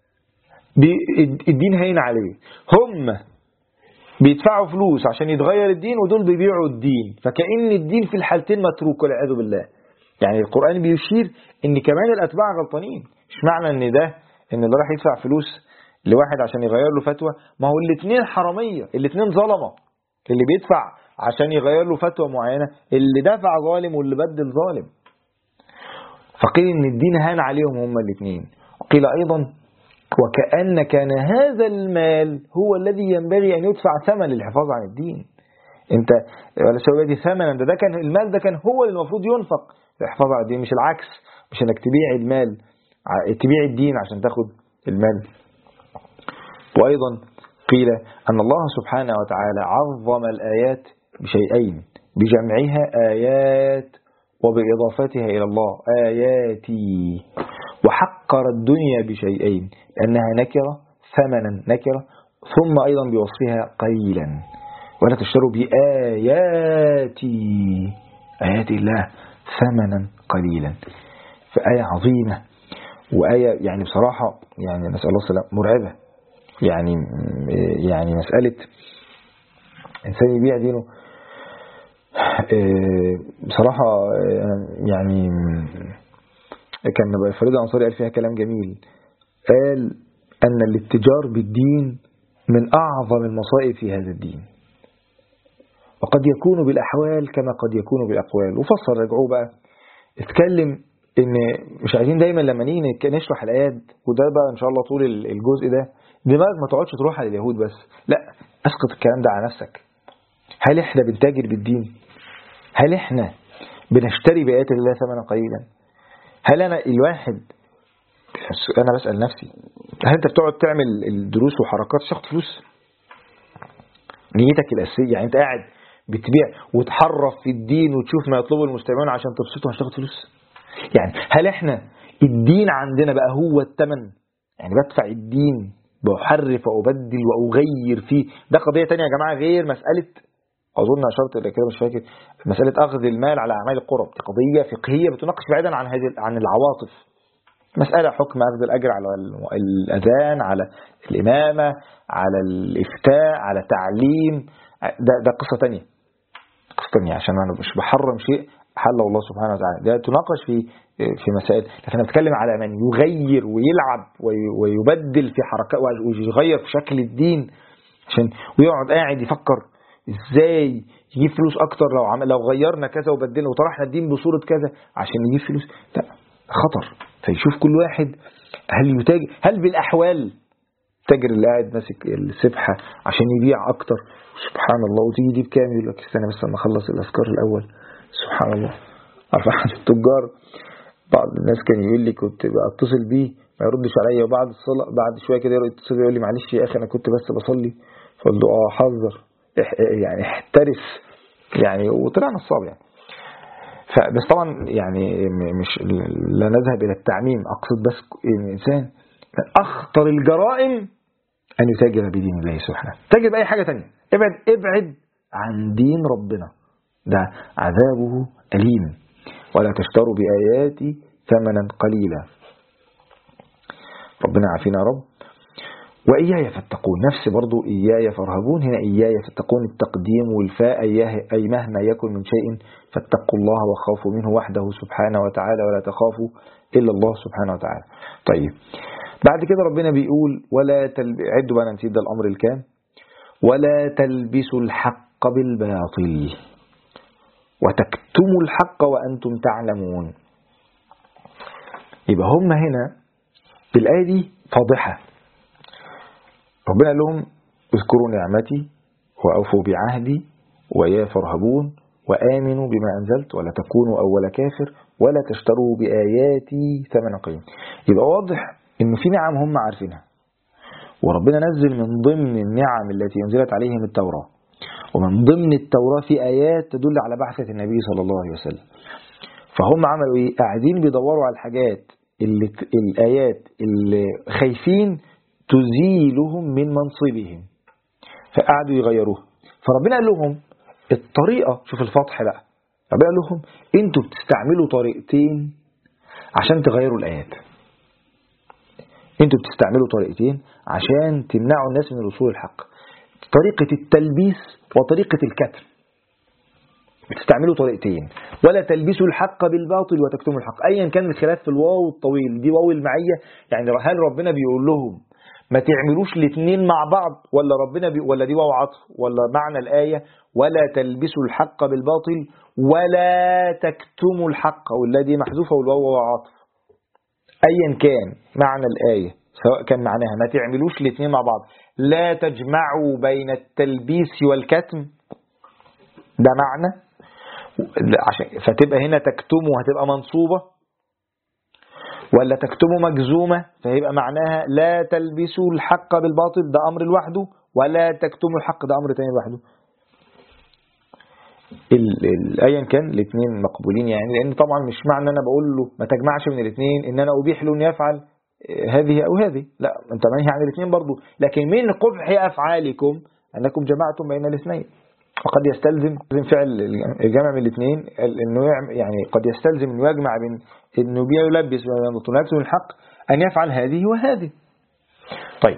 الدين هين عليه، هم بيدفعوا فلوس عشان يتغير الدين ودول بيبيعوا الدين، فكأن الدين في الحالتين متروك والعياذ بالله. يعني القرآن بيشير ان كمان الاتباع غلطانين. مش معنى ان اللي راح يدفع فلوس لواحد عشان يغير له فتوى، ما هو الاثنين حرامية، الاثنين ظلمة. اللي بيدفع عشان يغير له فتوى معينة، اللي دفع ظالم واللي بدل ظالم. فقيل ان الدين هان عليهم هم الاثنين. وقيل ايضا وكأن كان هذا المال هو الذي ينبغي أن يدفع ثمن للحفاظ عن الدين. انت ولا سوى ثمنا، ده كان المال، ده كان هو اللي المفروض ينفق للحفاظ على الدين، مش العكس. مش انك تبيع المال، تبيع الدين عشان تاخد المال. وأيضا قيل أن الله سبحانه وتعالى عظم الآيات بشيئين، بجمعها آيات وبإضافتها إلى الله آياتي، وحقر الدنيا بشيئين، لأنها نكرة، ثمنا نكرة، ثم أيضا بوصفها قليلا. ولا تشتروا بآياتي آيات الله ثمنا قليلا. فآية عظيمة، وآية يعني بصراحة يعني نسأل الله السلام مرعبة. يعني مسألة إنسان يبيع دينه بصراحة يعني كان فريد الأنصاري قال فيها كلام جميل، قال أن الاتجار بالدين من أعظم المصائب في هذا الدين، وقد يكون بالأحوال كما قد يكون بالأقوال. وفسر، رجعوه بقى اتكلم ان مش عايزين دايما لما نيجي نشرح الآيات، وده بقى ان شاء الله طول الجزء ده، دماغك ما تقعدش تروح على اليهود بس، لا، اسقط الكلام ده على نفسك. هل احنا بنتاجر بالدين؟ هل احنا بنشتري بآيات الله ثمنا قليلا؟ هل انا الواحد، انا بسأل نفسي، هل انت بتقعد تعمل الدروس وحركات عشان تاخد فلوس؟ نيتك الأساسية يعني انت قاعد بتبيع وتحرف في الدين وتشوف ما يطلبه المستمعون عشان تبسطهم عشان تاخد فلوس؟ يعني هل احنا الدين عندنا بقى هو الثمن؟ يعني بدفع الدين، بحرف وأبدل وأغير فيه. ده قضية تانية يا جماعة غير مسألة، أظن أشرت إلى كده مش فاكر، مسألة أخذ المال على أعمال القرب. دي قضية فقهية بتناقش بعيدا عن العواطف. مسألة حكم أخذ الأجر على الأذان، على الإمامة، على الإفتاء، على تعليم. ده قصة تانية، عشان أنا مش بحرم شيء حله الله سبحانه وتعالى، ده تناقش في مسائل. لكن أنا بتكلم على من يغير ويلعب ويبدل في حركات ويغير في شكل الدين عشان ويقعد قاعد يفكر ازاي يجيب فلوس اكتر لو غيرنا كذا وبدلنا وطرحنا الدين بصورة كذا عشان يجيب فلوس. لا، خطر. فيشوف كل واحد هل يتاجر، هل بالاحوال تاجر اللي قاعد ماسك السبحة عشان يبيع اكتر، سبحان الله، وتيجي دي بكام يقول لك استنى بس اما اخلص الاذكار الاول. سبحان الله. عارف احد التجار بعض الناس كان يقول لي كنت اتصل بيه ما يردش عليا، وبعد الصلاة بعد شويه كده يتصل يقول لي معلش يا اخي انا كنت بس بصلي. فقلت له حذر يعني احترس يعني، وطلعنا الصعب يعني. فبس طبعا يعني مش لا نذهب الى التعميم، اقصد بس الانسان من اخطر الجرائم ان يتاجر بدين الله سبحانه. تاجر باي حاجه تانية، ابعد عن دين ربنا، ده عذابه أليم. ولا تشتروا بآياتي ثمنا قليلا. ربنا عافينا يا رب. وإياي فاتقون، نفس برضو إياي فارهبون، هنا إياي فاتقون التقديم والفاء، أي مهما يكن من شيء فاتقوا الله وخافوا منه وحده سبحانه وتعالى، ولا تخافوا إلا الله سبحانه وتعالى. طيب بعد كده ربنا بيقول عدوا بقى نسيت ده الأمر الكام، ولا تلبسوا الحق بالباطل وتكتموا الحق وأنتم تعلمون. يبقى هم هنا الآية دي فاضحة. ربنا قال لهم اذكروا نعمتي وأوفوا بعهدي ويا فارهبون وآمنوا بما أنزلت ولا تكونوا أول كافر ولا تشتروا بآياتي ثمنا قليلا. يبقى واضح إن في نعم هم عارفينها، وربنا نزل من ضمن النعم التي أنزلت عليهم التوراة، ومن ضمن التوراة في آيات تدل على بعثة النبي صلى الله عليه وسلم. فهم عملوا ايه؟ قاعدين بيدوروا على الحاجات الآيات اللي خايفين تزيلهم من منصبهم، فقعدوا يغيروها. فربنا قال لهم الطريقة، شوف الفتح بقى، ربنا قال لهم انتوا بتستعملوا طريقتين عشان تغيروا الآيات. انتوا بتستعملوا طريقتين عشان تمنعوا الناس من الوصول الحق، طريقة التلبيس وطريقة الكتم. بتستعملوا طريقتين، ولا تلبسوا الحق بالباطل وتكتموا الحق. ايا كان الخلاف في الواو الطويل، دي واو المعية، يعني هل ربنا بيقول لهم ما تعملوش الاثنين مع بعض، ولا ولا دي واو عطف، ولا معنى الآية ولا تلبسوا الحق بالباطل ولا تكتموا الحق، ولا دي محذوفة والواو عطف. ايا كان معنى الآية، سواء كان معناها ما تعملوش الاثنين مع بعض، لا تجمعوا بين التلبيس والكتم، ده معنى، فتبقى هنا تكتموا هتبقى منصوبة، ولا تكتموا مجزومة فهيبقى معناها لا تلبسوا الحق بالباطل، ده أمر لوحده، ولا تكتموا الحق ده أمر تاني لوحده. ايا كان الاثنين مقبولين يعني، لأن طبعا مش معنى أنا بقول له ما تجمعش من الاثنين إن أنا أبيح له أن يفعل هذه أو هذه، لا، أنت منهي عن الاثنين برضو، لكن من قبح أفعالكم أنكم جمعتم بين الاثنين. وقد يستلزم فعل الجمع من الاثنين انه يعني قد يستلزم انه يجمع بين انه بيلبس ويكتم الحق ان يفعل هذه وهذه. طيب،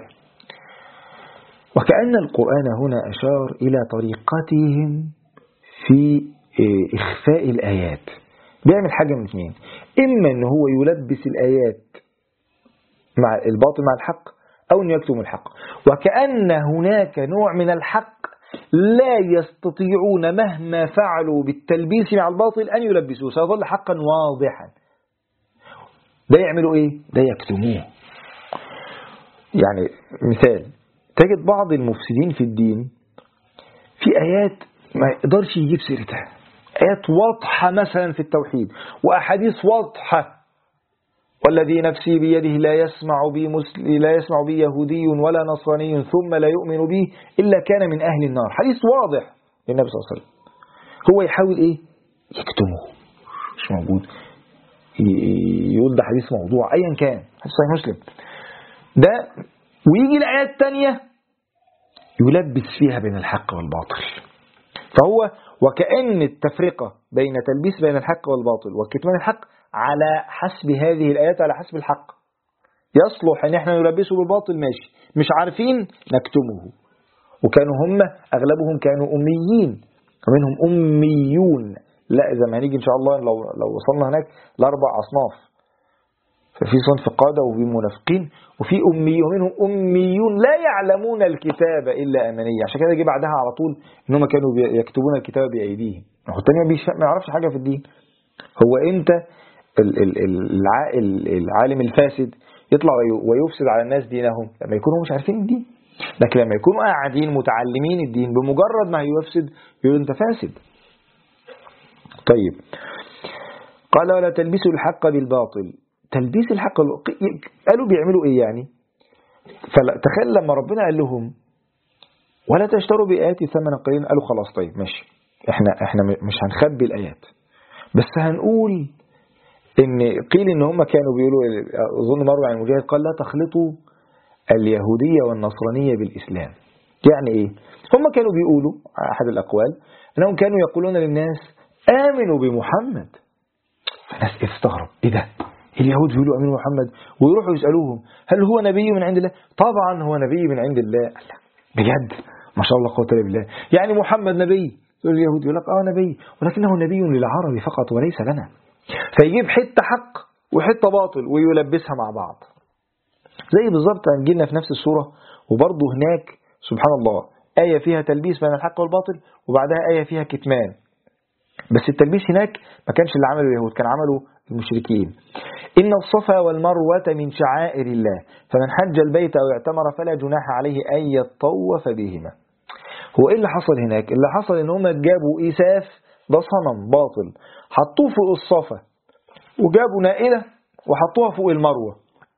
وكأن القرآن هنا أشار إلى طريقتهم في إخفاء الآيات. بيعمل حاجة من اثنين، إما أنه هو يلبس الآيات مع الباطل مع الحق، أو أنه يكتم الحق. وكأن هناك نوع من الحق لا يستطيعون مهما فعلوا بالتلبيس مع الباطل أن يلبسوه، سيظل حقا واضحا. ده يعملوا إيه؟ ده يكتموه. يعني مثال، تجد بعض المفسدين في الدين في آيات ما يقدرش يجيب سيرتها، آيات واضحة مثلا في التوحيد وأحاديث واضحة، والذي نفسي بيده لا يسمع بي يهودي ولا نصراني ثم لا يؤمن به إلا كان من أهل النار. حديث واضح للنبي صلى الله عليه وسلم، هو يحاول إيه؟ يكتمه، مش موجود، يقول ده حديث موضوع أيا كان، حديث صحيح مسلم ده، ويجي الآيات التانية يلبس فيها بين الحق والباطل. فهو وكأن التفرقة بين تلبيس بين الحق والباطل وكتمان الحق على حسب هذه الآيات، على حسب الحق. يصلح ان احنا نلبسه بالباطل ماشي، مش عارفين نكتمه. وكانوا هم أغلبهم كانوا أميين، ومنهم أميون. لا إذا ما هنيجي إن شاء الله لو وصلنا هناك لأربع أصناف، ففي صنف قادة وفي منافقين وفي أمي، ومنهم أميون لا يعلمون الكتاب إلا أمانية. عشان كده جه بعدها على طول إنهم كانوا يكتبون الكتاب بأيديهم. الثاني ما يعرفش حاجة في الدين. هو أنت العالم الفاسد يطلع ويفسد على الناس دينهم لما يكونوا مش عارفين الدين، لكن لما يكونوا قاعدين متعلمين الدين بمجرد ما يفسد يقول أنت فاسد. طيب، قال ولا تلبسوا الحق بالباطل. تلبيس الحق قالوا بيعملوا ايه يعني؟ فتخيل لما ربنا قال لهم ولا تشتروا بآياتي ثمنا قليلا، قالوا خلاص طيب ماشي، احنا مش هنخبي الآيات، بس هنقول ان قيل ان هم كانوا بيقولوا، اظن مروي عن المجاهد قال لا تخلطوا اليهودية والنصرانية بالإسلام. يعني ايه؟ هم كانوا بيقولوا احد الأقوال انهم كانوا يقولون للناس آمنوا بمحمد. فالناس استغرب، ايه ده؟ اليهود بيقولوا امين محمد، ويروحوا يسألوهم هل هو نبي من عند الله؟ طبعا هو نبي من عند الله. بجد ما شاء الله قوة الا بالله، يعني محمد نبي؟ يقول اليهود يقول لك نبي، ولكنه نبي للعرب فقط وليس لنا. فيجيب حتة حق وحتة باطل ويلبسها مع بعض. زي بالظبط هنجينا في نفس السورة، وبرضه هناك سبحان الله آية فيها تلبيس بين الحق والباطل، وبعدها آية فيها كتمان. بس التلبيس هناك ما كانش اللي عمله اليهود، كان عمله المشركين. إن الصفا والمروة من شعائر الله فمن حج البيت أو اعتمر فلا جناح عليه أن يطوف بهما. هو إيه اللي حصل هناك؟ اللي حصل إن هم جابوا إيساف، ده صنم باطل، حطوه فوق الصفا، وجابوا نائلة وحطوها فوق المروة،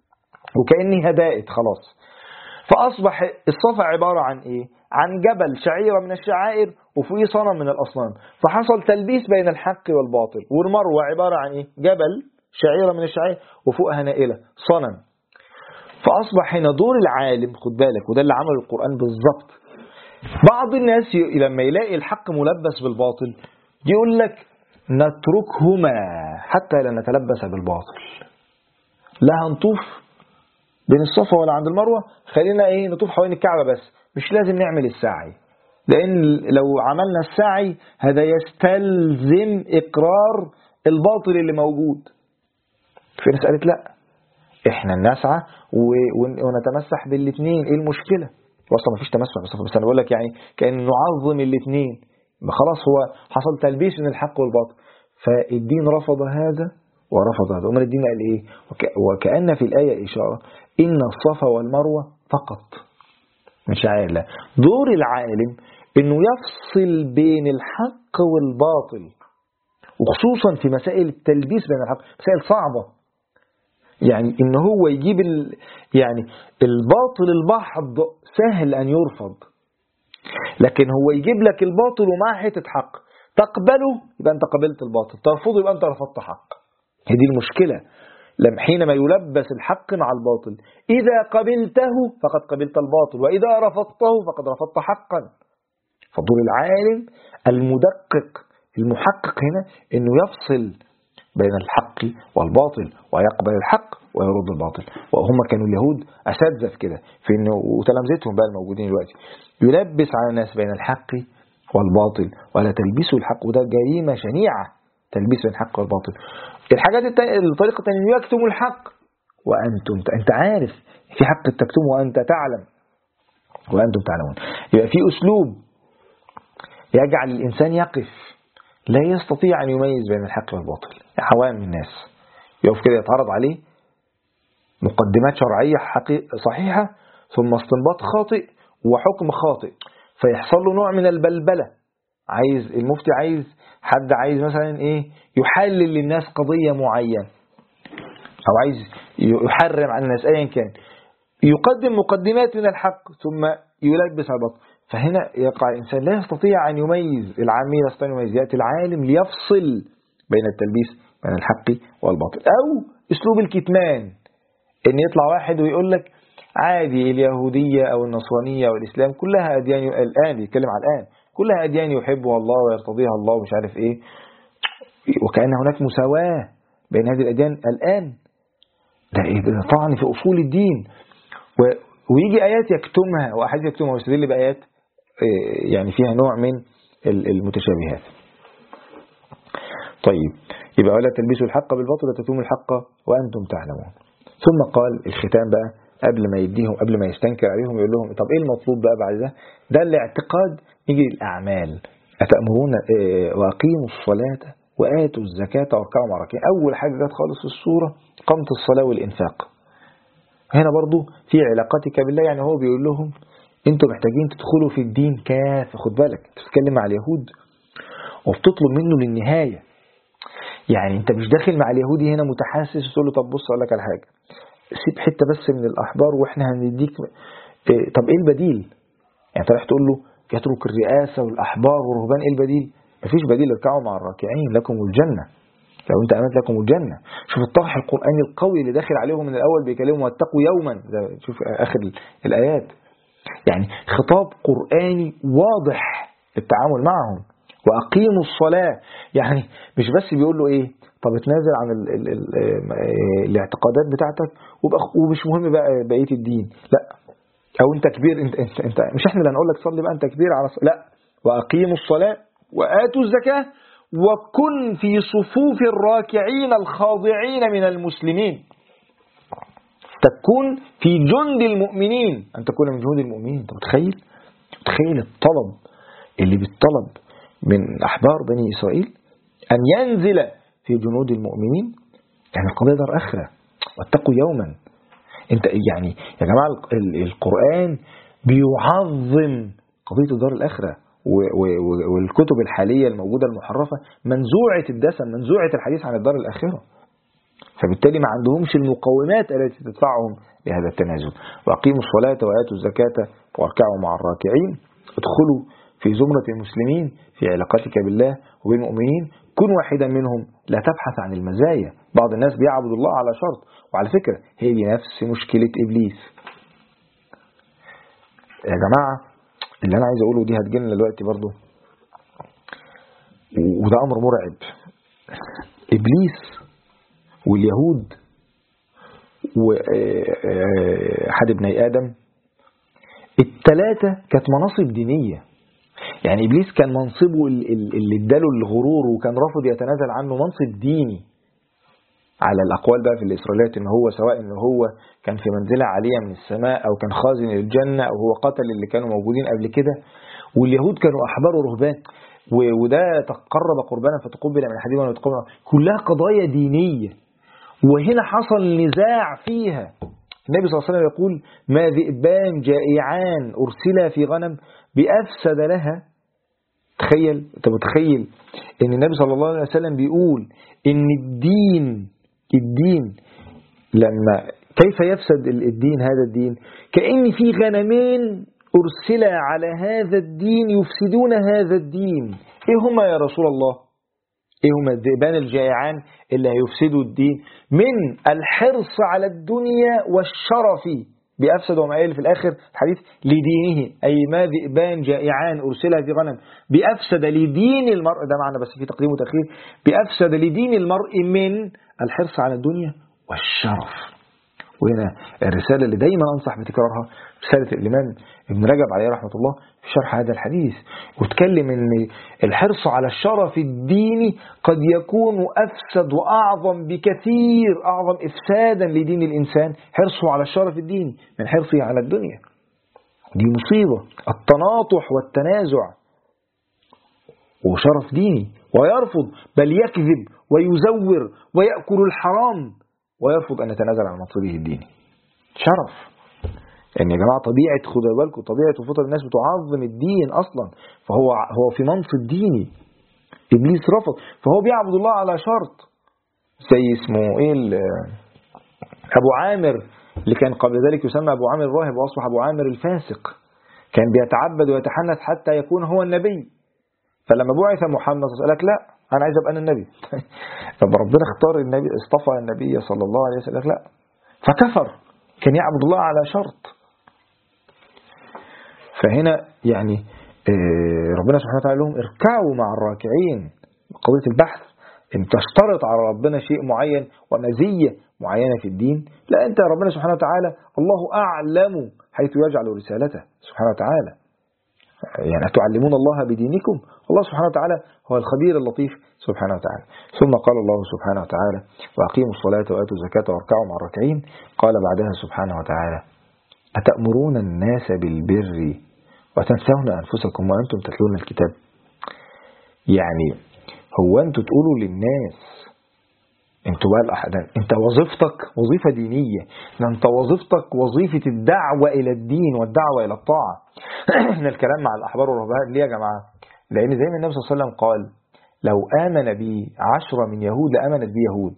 وكأنها دائت خلاص. فأصبح الصفا عبارة عن إيه؟ عن جبل شعيرة من الشعائر وفوقيه صنم من الأصنام، فحصل تلبيس بين الحق والباطل. والمروة عبارة عن إيه؟ جبل شعيرة من الشعائر وفوقها نائلة صنم. فأصبح هنا دور العالم، خد بالك، وده اللي عمله القرآن بالظبط. بعض الناس لما يلاقي الحق ملبس بالباطل يقول لك نتركهما حتى لا نتلبس بالباطل، لا هنطوف بين الصفا ولا عند المروة، خلينا نطوف حوالين الكعبة بس، مش لازم نعمل السعي، لأن لو عملنا السعي هذا يستلزم إقرار الباطل اللي موجود. في ناس قالت لا، احنا نسعى ونتمسح بالاثنين، ايه المشكلة؟ اصلا ما فيش تمسح بالصفا، بس انا بقول لك يعني كأن نعظم الاثنين، خلاص هو حصل تلبيس من الحق والباطل. فالدين رفض هذا ورفض هذا. أمر الدين قال ايه؟ وكأن في الآية إشارة إن الصفا والمروة فقط من شعائر الله. دور العالم انه يفصل بين الحق والباطل، وخصوصا في مسائل التلبيس بين الحق، مسائل صعبة. يعني ان هو يجيب يعني الباطل البحض سهل ان يرفض، لكن هو يجيب لك الباطل ومعه حته حق، تقبله يبقى انت قبلت الباطل، ترفضه يبقى انت رفضت حق. هي دي المشكلة. حينما يلبس الحق مع الباطل، إذا قبلته فقد قبلت الباطل، وإذا رفضته فقد رفضت حقا. فدور العالم المدقق المحقق هنا أنه يفصل بين الحق والباطل ويقبل الحق ويرد الباطل. وهم كانوا اليهود أساتذة في كده، في إنه وتلامذتهم بقى الموجودين دلوقتي يلبس على الناس بين الحق والباطل ولا تلبسوا الحق، وده جريمة شنيعة تلبيس بين الحق والباطل. الطريقة الثانية يكتم الحق وأنتم أنت عارف في حق التكتم وأنت تعلم وأنتم تعلمون. يبقى في أسلوب يجعل الإنسان يقف لا يستطيع أن يميز بين الحق والباطل. عوام الناس يقف كده يتعرض عليه مقدمات شرعية صحيحة ثم استنباط خاطئ وحكم خاطئ، فيحصل له نوع من البلبلة. عايز المفتي حد عايز مثلا يحلل للناس قضية معينة أو عايز يحرم على الناس أيا كان، يقدم مقدمات من الحق ثم يلبس على الباطل. فهنا يقع الإنسان لا يستطيع أن يميز، العامي لا يستطيع أن يميز. يأتي العالم ليفصل بين التلبيس بين الحق والباطل. أو أسلوب الكتمان، إن يطلع واحد ويقول لك عادي اليهودية أو النصرانية أو الإسلام كلها أديان، الآن يتكلم على الآن كلها أديان يحبها الله ويرتضيها الله ومش عارف إيه، وكأن هناك مساواة بين هذه الأديان الآن. ده طعن في أصول الدين. ويجي آيات يكتمها وأحاديث يكتمها ويستدل بآيات يعني فيها نوع من المتشابهات. طيب يبقى ولا تلبسوا الحق بالباطل وتكتموا الحق وأنتم تعلمون. ثم قال الختام بقى قبل ما يستنكر عليهم يقول لهم طب إيه المطلوب بقى بعد ده الاعتقاد. يجي الأعمال أتأمرون وأقيموا الصلاة وآتوا الزكاة واركعوا مع الراكعين. أول حاجة جت خالص في السورة قامت الصلاة والإنفاق. هنا برضو في علاقتك بالله، يعني هو بيقول لهم انتوا محتاجين تدخلوا في الدين كافة. خد بالك تتكلم مع اليهود وبتطلب منه للنهاية، يعني انت مش داخل مع اليهودي هنا متحسس وتقول له طب بص اقول لك على حاجة، سيب حتة بس من الأحبار واحنا هنديك. طب ايه البديل؟ يعني انت رايح تقول له يترك الرئاسة والأحبار والرهبان، ايه البديل؟ مفيش بديل. اركعوا مع الراكعين لكم الجنة لو انت امنت لكم الجنة. شوف الطرح القرآني القوي اللي داخل عليهم من الأول، بيكلمهم واتقوا يوما. شوف آخر الآيات، يعني خطاب قرآني واضح للتعامل معهم. وأقيموا الصلاة، يعني مش بس بيقول له طب اتنازل عن الاعتقادات بتاعتك ومش مهم بقى بقية الدين، لا. أو انت كبير، انت مش احنا اللي هنقول لك صلي بقى انت كبير على لا. وأقيموا الصلاة وآتوا الزكاة وكن في صفوف الراكعين الخاضعين من المسلمين. تكون في جند المؤمنين، أن تكون من جند المؤمنين. أنت متخيل الطلب اللي بالطلب من أحبار بني إسرائيل أن ينزل في جنود المؤمنين. يعني القضية دار آخرة، واتقوا يوما. انت يعني يا جماعة القرآن بيعظم قضية دار الآخرة، والكتب الحالية الموجودة المحرفة منزوعة الدسم، منزوعة الحديث عن الدار الآخرة. فبالتالي ما عندهمش المقومات التي تدفعهم لهذا التنازل. وأقيموا الصلاة وآتوا الزكاة واركعوا مع الراكعين. ادخلوا في زمرة المسلمين في علاقتك بالله وبالمؤمنين. كن واحدا منهم لا تبحث عن المزايا. بعض الناس بيعبد الله على شرط، وعلى فكرة هي دي نفس مشكلة إبليس. يا جماعة اللي أنا عايز أقوله دي هتجينا دلوقتي برضو، وده أمر مرعب. إبليس واليهود وحد ابني آدم الثلاثة كانت مناصب دينية. يعني إبليس كان منصبه اللي اداله الغرور وكان رافض يتنازل عنه منصب ديني، على الأقوال بقى في الإسرائيليات إن هو سواء إن هو كان في منزلة عالية من السماء أو كان خازن الجنة أو هو قتل اللي كانوا موجودين قبل كده. واليهود كانوا أحبار ورهبان، وده تقرب قربانا فتقبل من أحدهم وتقبل، كلها قضايا دينية. وهنا حصل نزاع فيها. النبي صلى الله عليه وسلم يقول ما ذئبان جائعان أرسلا في غنم بأفسد لها. تخيل، انت متخيل ان النبي صلى الله عليه وسلم بيقول ان الدين لما كيف يفسد الدين، هذا الدين كأن في غنمين أرسلا على هذا الدين يفسدون هذا الدين. ايه هما يا رسول الله؟ ايه هما الذئبان الجائعان اللي هيفسدوا الدين؟ من الحرص على الدنيا والشرف بأفسد وما قال في الآخر الحديث لدينه، أي ما ذئبان جائعان أرسلها في غنم، بأفسد لدين المرء، ده معنى بس في تقديم وتأخير، بأفسد لدين المرء من الحرص على الدنيا والشرف. وهنا الرسالة اللي دايما أنصح بتكرارها رسالة الإمام ابن رجب عليه رحمة الله في شرح هذا الحديث، وتكلم أن الحرص على الشرف الديني قد يكون أفسد وأعظم بكثير، أعظم إفسادا لدين الإنسان حرصه على الشرف الديني من حرصه على الدنيا. دي مصيبة، التناطح والتنازع وشرف ديني، ويرفض بل يكذب ويزور ويأكل الحرام ويرفض أن يتنازل عن منصبه الديني. شرف يعني يا جماعة، طبيعة خدوا بالكم، طبيعة وفطر الناس بتعظم الدين أصلا، فهو في منصب ديني. إبليس رفض، فهو بيعبد الله على شرط، زي اسمه إيه أبو عامر اللي كان قبل ذلك يسمى أبو عامر الراهب وأصبح أبو عامر الفاسق، كان بيتعبد ويتحنث حتى يكون هو النبي. فلما بعث محمد قال لك لا أنا عايز أبقى أنا النبي. طب ربنا اختار النبي، اصطفى النبي صلى الله عليه وسلم، لا، فكفر، كان يعبد الله على شرط. فهنا يعني ربنا سبحانه وتعالى لهم اركعوا مع الراكعين. قضية البحث ان تشترط على ربنا شيء معين ومزية معينة في الدين، لا، انت ربنا سبحانه وتعالى الله أعلم حيث يجعل رسالته سبحانه وتعالى. يعني أتعلمون الله بدينكم، الله سبحانه وتعالى هو الخبير اللطيف سبحانه وتعالى. ثم قال الله سبحانه وتعالى وأقيموا الصلاة وآتوا الزكاة واركعوا مع الراكعين. قال بعدها سبحانه وتعالى أتأمرون الناس بالبر وتنسون أنفسكم وأنتم تتلون الكتاب. يعني هو أنتوا تقولوا للناس أنتوا بقى الأحدان، أنت وظيفتك وظيفة دينية، أنت وظيفتك وظيفة الدعوة إلى الدين والدعوة إلى الطاعة. إحنا الكلام مع الأحبار والرهبان ليه يا جماعة؟ لأن زي ما النبي صلى الله عليه وسلم قال لو آمن بي 10 من يهود لآمنت بي يهود.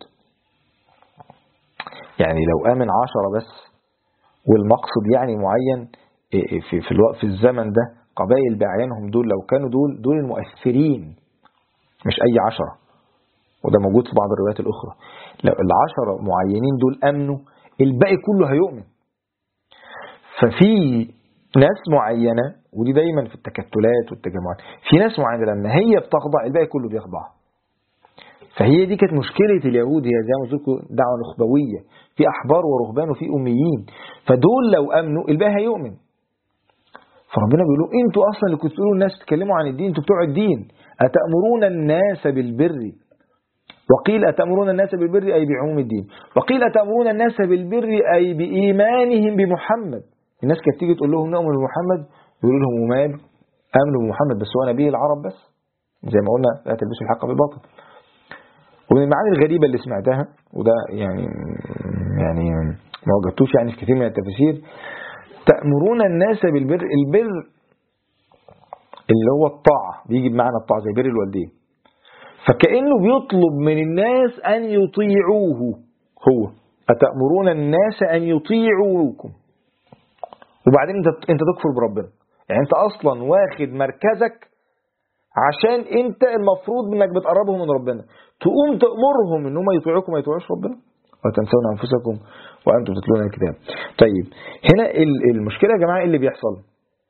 يعني لو آمن 10 بس، والمقصد يعني معين في الزمن ده قبائل بعينهم، دول لو كانوا دول المؤثرين مش أي 10، وده موجود في بعض الروايات الأخرى. لو 10 معينين دول أمنوا الباقي كله هيؤمن. ففي ناس معينة، ودي دايما في التكتلات والتجمعات، في ناس معينة لما هي بتخضع الباقي كله بيخضع. فهي دي كانت مشكلة اليهود، هي زي ما قلت لكم دعوة نخبوية، في أحبار ورهبان وفي أميين، فدول لو أمنوا الباقي هيؤمن. فربنا بيقولوا انتوا اصلا اللي كنتوا تقولوا الناس تتكلموا عن الدين، انتوا بتوع الدين. أتأمرون الناس بالبر، وقيل أتأمرون الناس بالبر أي بعموم الدين، وقيل أتأمرون الناس بالبر أي بإيمانهم بمحمد. الناس كانت تيجي تقول لهم نؤمن بمحمد، يقولوا لهم ومال آمنوا بمحمد بس هو نبي العرب بس، زي ما قلنا لا تلبسوا الحق بالباطل. ومن المعاني الغريبة اللي سمعتها، وده يعني ما وجدتوش يعني في كثير من التفاسير، تأمرون الناس بالبر، البر اللي هو الطاعة، بيجي بمعنى الطاعة زي بر الوالدين، فكأنه بيطلب من الناس أن يطيعوه. هو أتأمرون الناس أن يطيعوكم، وبعدين انت تكفر بربنا. يعني انت أصلا واخد مركزك عشان انت المفروض انك بتقربهم من ربنا، تقوم تأمرهم ان هم يطيعوكم ما يطيعوش ربنا. وتنسون أنفسكم وأنتم تتلون الكتاب. طيب هنا المشكلة يا جماعة اللي بيحصل،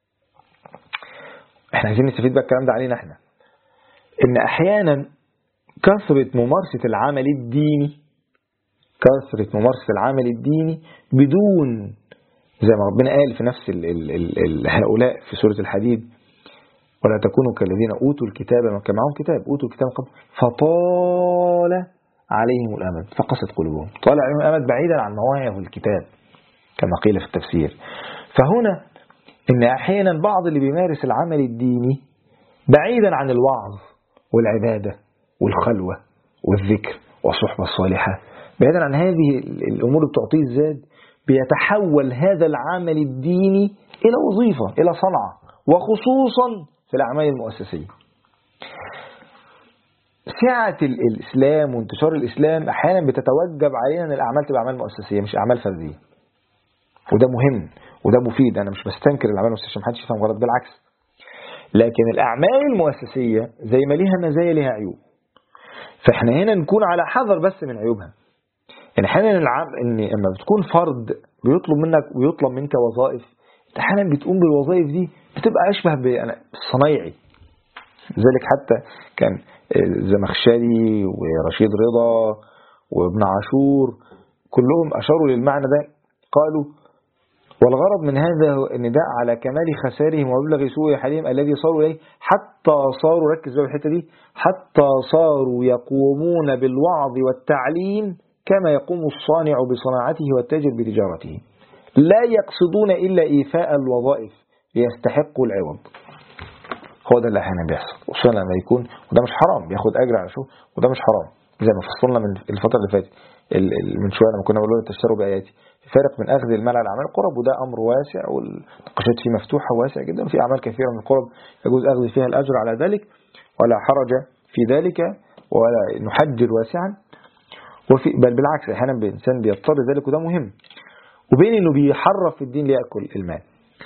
احنا عايزين نستفيد بقى الكلام ده علينا احنا، ان احيانا كثرة ممارسة العمل الديني بدون، زي ما ربنا قال في نفس هؤلاء في سورة الحديد، ولا تكونوا كالذين أوتوا الكتاب كان معهم كتاب أوتوا الكتاب قبل فطال عليهم الأمد فقست قلوبهم. طال عليهم الأمد بعيدا عن مواعظ الكتاب كما قيل في التفسير. فهنا إن أحيانا بعض اللي بيمارس العمل الديني بعيدا عن الوعظ والعبادة والخلوة والذكر والصحبة الصالحة، بعيدا عن هذه الأمور اللي بتعطيه الزاد، بيتحول هذا العمل الديني إلى وظيفة، إلى صنعة، وخصوصا في الأعمال المؤسسية. سعة الإسلام وانتشار الإسلام أحيانا بتتوجب علينا أن الأعمال تبقى أعمال مؤسسية مش أعمال فردية، وده مهم وده مفيد. أنا مش بستنكر الأعمال المؤسسية، محدش يفهم غلط، بالعكس. لكن الأعمال المؤسسية زي ما ليها مزايا ليها عيوب، فإحنا هنا نكون على حذر بس من عيوبها. يعني أحيانا إن لما بتكون فرد ويطلب منك وظائف، انت احيانا بتقوم بالوظائف دي بتبقى اشبه بالصنايعي. لذلك حتى كان الزمخشري ورشيد رضا وابن عاشور كلهم اشاروا للمعنى ده، قالوا والغرض من هذا هو النداء على كمال خسارهم ومبلغ سوء حالهم الذي صاروا إليه، حتى صاروا، ركز بقى الحته دي، حتى صاروا يقومون بالوعظ والتعليم كما يقوم الصانع بصناعته والتاجر بتجارته، لا يقصدون إلا إيفاء الوظائف ليستحقوا العوض. هو ده اللي احيانا بيحصل، خصوصا لما يكون، وده مش حرام، بياخد أجر على شغل، وده مش حرام زي ما فصلنا من الفترة اللي فاتت من شوية لما كنا بنقول تشتروا بآياتي. فرق من أخذ المال على أعمال القرب، وده أمر واسع والنقاشات فيه مفتوحة واسع جدا، في أعمال كثيرة من القرب يجوز أخذ فيها الأجر على ذلك ولا حرج في ذلك ولا نحجر واسعا، بل بالعكس أحيانا الإنسان بيضطر ذلك، وده مهم. وبين إنه بيحرف في الدين ليأكل المال.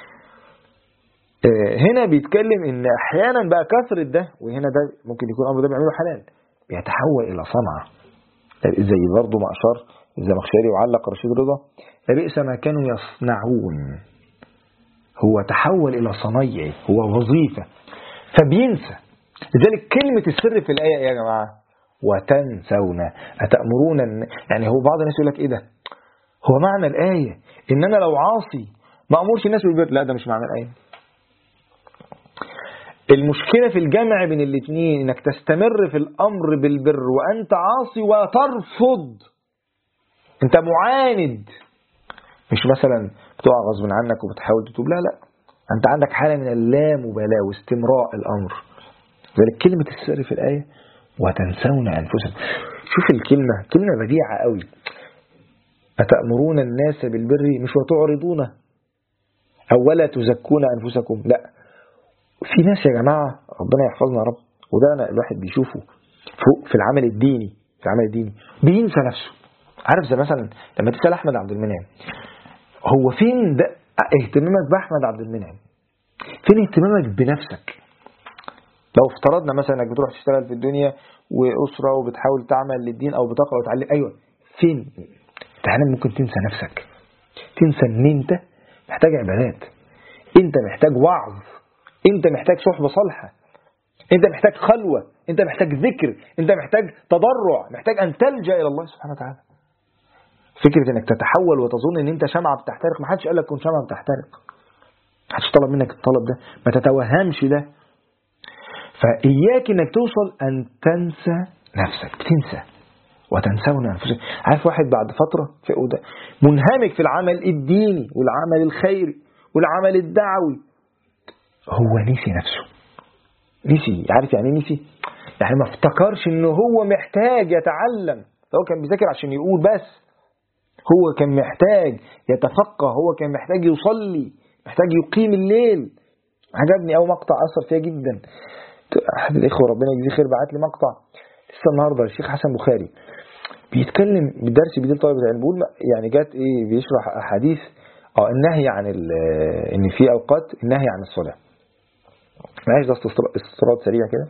هنا بيتكلم إن أحيانا بقى كثرة ده، وهنا ده ممكن يكون أمر ده بيعمله حلال، بيتحول إلى صنعة، زي برضه ما أشار الزمخشري وعلق رشيد رضا، لبئس ما كانوا يصنعون. هو تحول إلى صنيعي، هو وظيفة، فبينسى. لذلك كلمة السر في الآية يا جماعة وتنسون أتأمرون يعني هو بعض الناس يقول لك إيه ده، هو معنى الآية إن أنا لو عاصي ما أمرش الناس بالبر؟ لا، ده مش معنى الآية. المشكلة في الجمع بين الاثنين، إنك تستمر في الأمر بالبر وأنت عاصي وترفض، أنت معاند، مش مثلا بتقع غصب عنك وبتحاول تتوب، لا لا، أنت عندك حالة من اللامبالاة واستمراء الأمر. ذلك كلمة السر في الآية وتنسون أنفسكم. شوف الكلمة، كلمة بديعة قوي، أتأمرون الناس بالبر، مش وتعرضون أو ولا تزكون أنفسكم، لا. في ناس يا جماعة ربنا يحفظنا يا رب، وده أنا الواحد بيشوفه فوق في العمل الديني، بينسى نفسه. عارف زي مثلا لما تسأل أحمد عبد المنعم، هو فين ده اهتمامك بأحمد عبد المنعم؟ فين اهتمامك بنفسك؟ لو افترضنا مثلا انك بتروح تشتغل في الدنيا وأسرة وبتحاول تعمل للدين أو بتقرأ وتعلم، أيوة، فين؟ انت ممكن تنسى نفسك، تنسى ان انت محتاج عبادات، انت محتاج وعظ، انت محتاج صحبة صالحة، انت محتاج خلوة، انت محتاج ذكر، انت محتاج تضرع، محتاج ان تلجأ الى الله سبحانه وتعالى. فكرة انك تتحول وتظن ان انت شمعة بتحترق، ما حدش قال لك كن شمعة بتحترق، ما حدش طلب منك الطلب ده، ما تتوهمش ده. فإياك انك توصل ان تنسى نفسك، تنسى وتنسون أنفسكم. عارف واحد بعد فترة منهمك في العمل الديني والعمل الخيري والعمل الدعوي، هو نسي نفسه، نسي. عارف يعني نسي؟ يعني ما افتكرش انه هو محتاج يتعلم. هو كان بيذاكر عشان يقول بس، هو كان محتاج يتفقه، هو كان محتاج يصلي، محتاج يقيم الليل. عجبني أو مقطع أثر فيها جدا، أحد الإخوة ربنا يجزيه خير بعت لي مقطع لسه النهاردة، الشيخ حسن بخاري بيتكلم بالدرس بيديل طالب العلم، بيقول يعني جات ايه، بيشرح احاديث النهي عن ان في اوقات النهي عن الصلاه. معلش ده استطراد سريع كده،